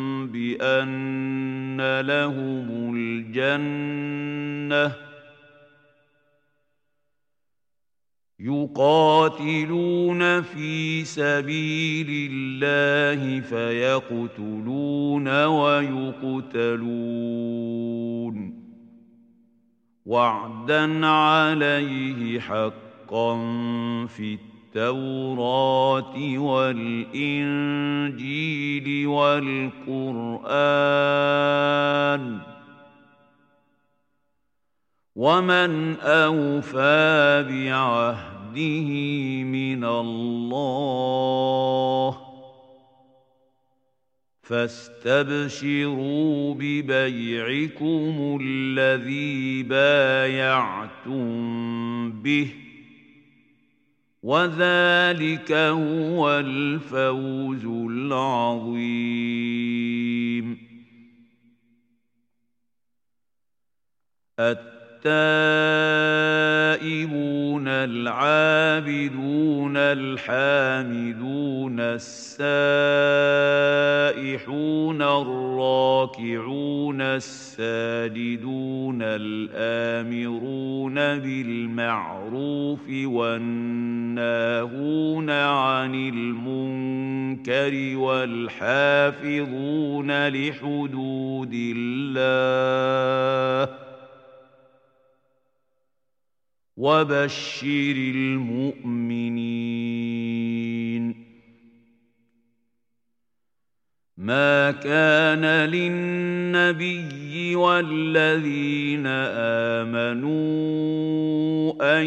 بأن لهم الجنة يقاتلون في سبيل الله فيقتلون ويقتلون وعدا عليه حقا في التوراة والإنجيل والقرآن ومن أوفى بعهده بعهده من الله فاستبشروا ببيعكم الذي بايعتم به وذلك هو الفوز العظيم. التائبون العابدون الحامدون السائحون الراكعون الساجدون الآمرون بالمعروف والناهون عن المنكر والحافظون لحدود الله وبشر المؤمنين. ما كان للنبي والذين آمنوا أن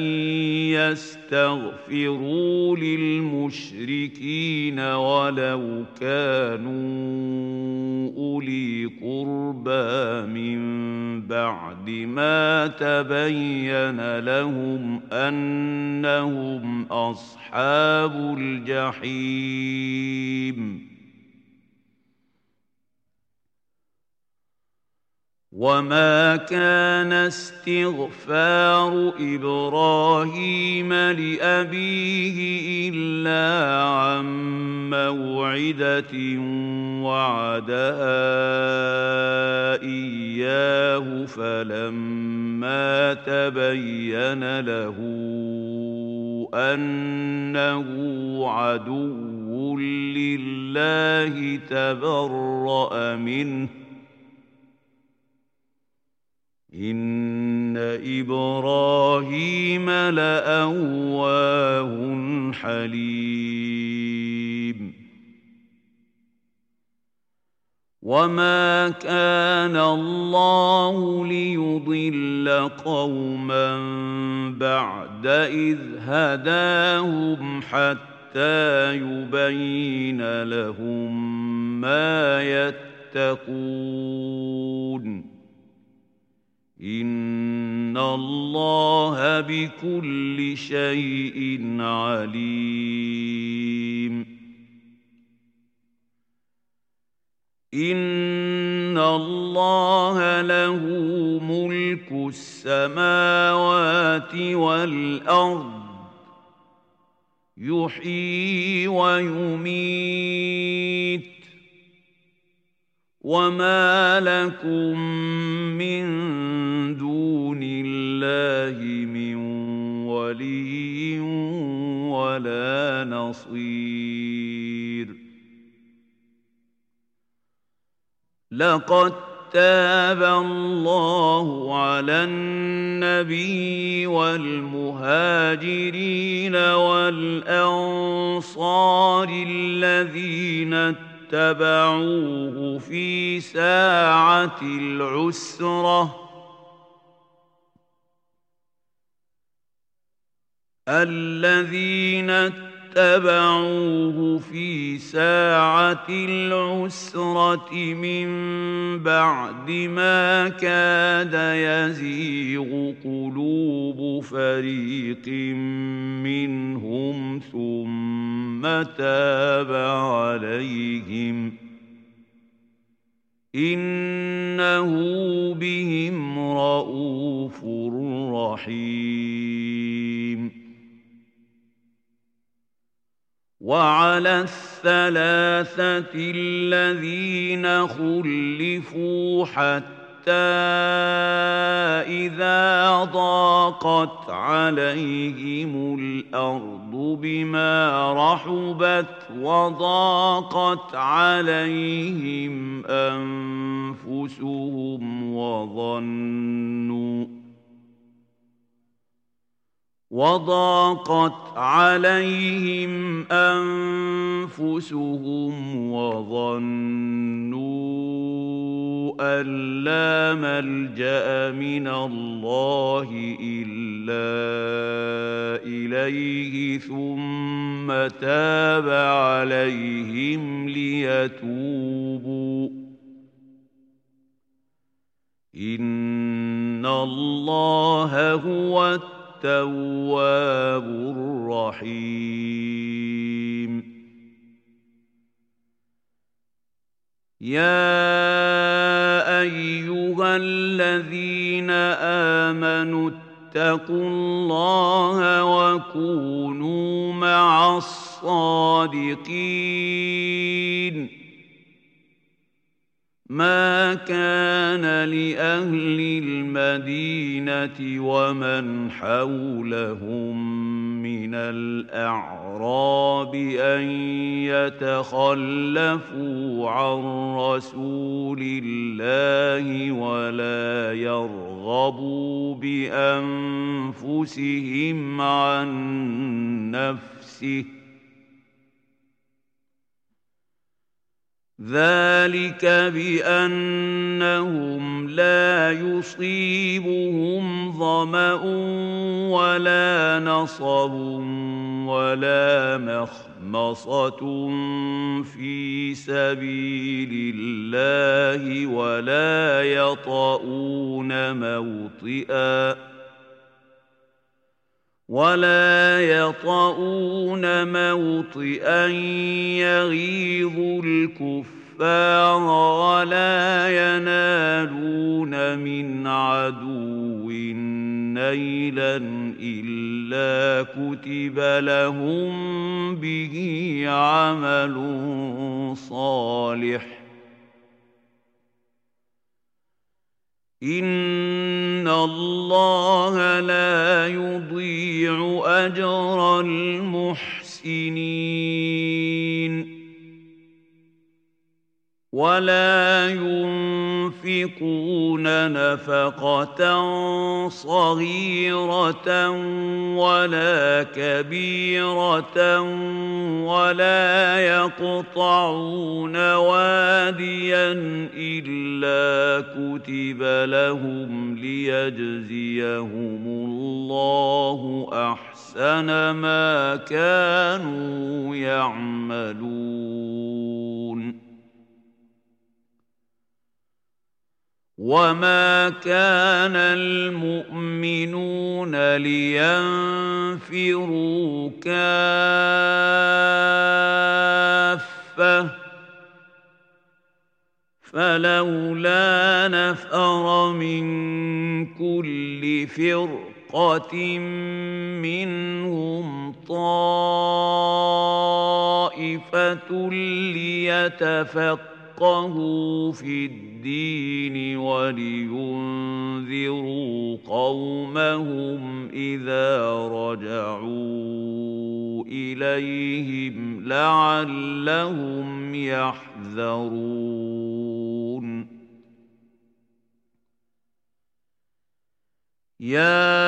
يستغفروا للمشركين ولو كانوا أولي قربى من بعد ما تبين لهم أنهم أصحاب الجحيم. وما كان استغفار إبراهيم لأبيه إلا عن موعدة وعدها إياه فلما تبين له أنه عدو لله تبرأ منه إن إبراهيم لأواه حليم. وما كان الله ليضل قوما بعد إذ هداهم حتى يبين لهم ما يتقون إن الله بكل شيء عليم. إن الله له ملك السماوات والأرض يحيي ويميت وما لكم من دون الله من ولي ولا نصير. لقد تاب الله على النبي والمهاجرين والأنصار الذين اتبعوه في ساعة العسرة الذين اتبعوه في ساعة العسرة من بعد ما كاد يزيغ قلوب فريق منهم ثم تاب عليهم إنه بهم رءوف رحيم. وعلى الثلاثة الذين خلفوا حتى إذا ضاقت عليهم الأرض بما رحبت وضاقت عليهم أنفسهم وظنوا وضاقت عليهم أنفسهم وظنوا أن لا ملجأ من الله إلا إليه ثم تاب عليهم ليتوبوا إن الله هو التواب الرحيم يا أيها الذين آمنوا اتقوا الله وكونوا مع الصادقين ما كان لأهل المدينة ومن حولهم من الأعراب أن يتخلفوا عن رسول الله ولا يرغبوا بأنفسهم عن نفسه ذلك بأنهم لا يصيبهم ظمأ ولا نصب ولا مخمصة في سبيل الله ولا يطؤون موطئا ولا يطؤون موطئا يغيظ الكفار ولا ينالون من عدو نيلا إلا كتب لهم به عمل صالح إن الله لا يضيع أجر المحسنين ولا ينفقون نفقة صغيرة ولا كبيرة ولا يقطعون واديا إلا كتب لهم ليجزيهم الله أحسن ما كانوا يعملون وما كان المؤمنون لينفروا كافة فلولا نفر من كل فرقة منهم طائفة ليتفقهوا فقهوا في الدين ولينذروا قومهم إذا رجعوا إليهم لعلهم يحذرون يا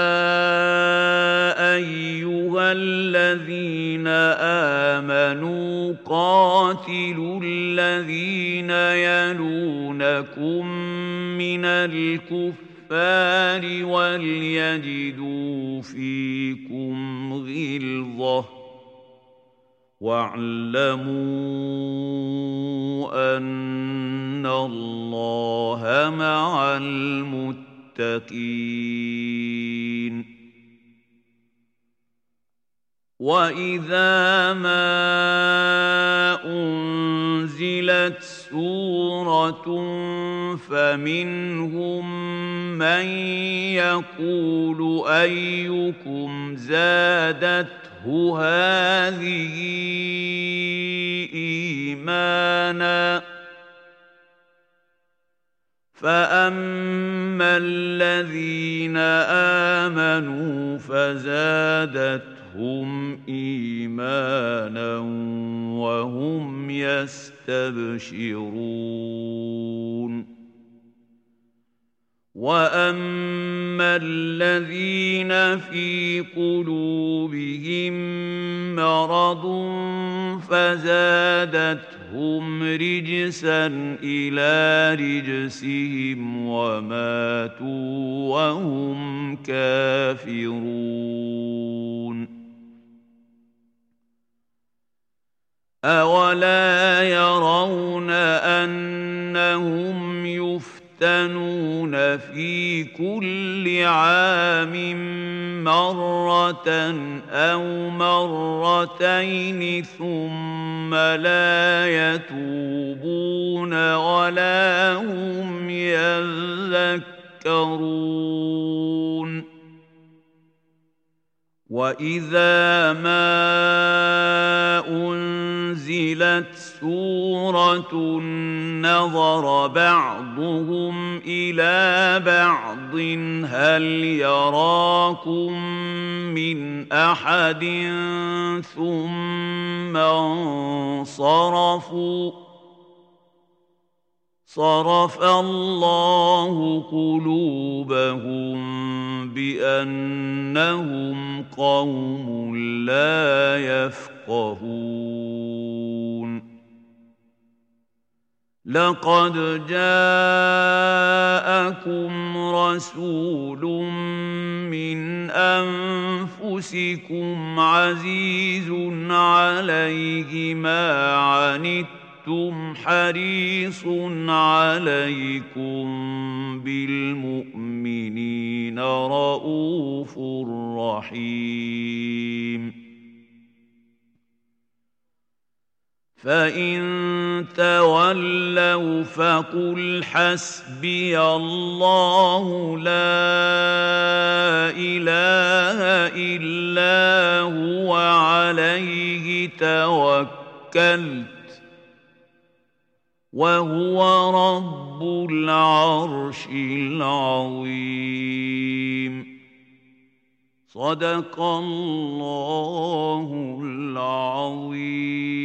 أيها الذين آمنوا قاتلوا الذين يلونكم من الكفار وليجدوا فيكم غلظة واعلموا أن الله مع المتقين وإذا ما أنزلت سورة فمنهم من يقول أيكم زادته هذه إيمانا فأما الذين آمنوا فزادتهم إيمانا وهم يستبشرون وأما الذين في قلوبهم مرض فزادتهم رجسا إلى رجسهم وماتوا وهم كافرون أولا يرون أنهم يفتنون في كل عام مرة أو مرتين ثم لا يتوبون ولا هم يذكرون وإذا ما أنزلت سورة نظر بعضهم إلى بعض هل يراكم من أحد ثم انصرفوا صرف الله قلوبهم بأنهم قوم لا يفقهون لقد جاءكم رسول من أنفسكم عزيز عليه ما عنتم حريص عليكم بالمؤمنين رؤوف رحيم فإن تولوا فقل حسبي الله لا إله إلا هو عليه توكلت وهو رب العرش العظيم صدق الله العظيم.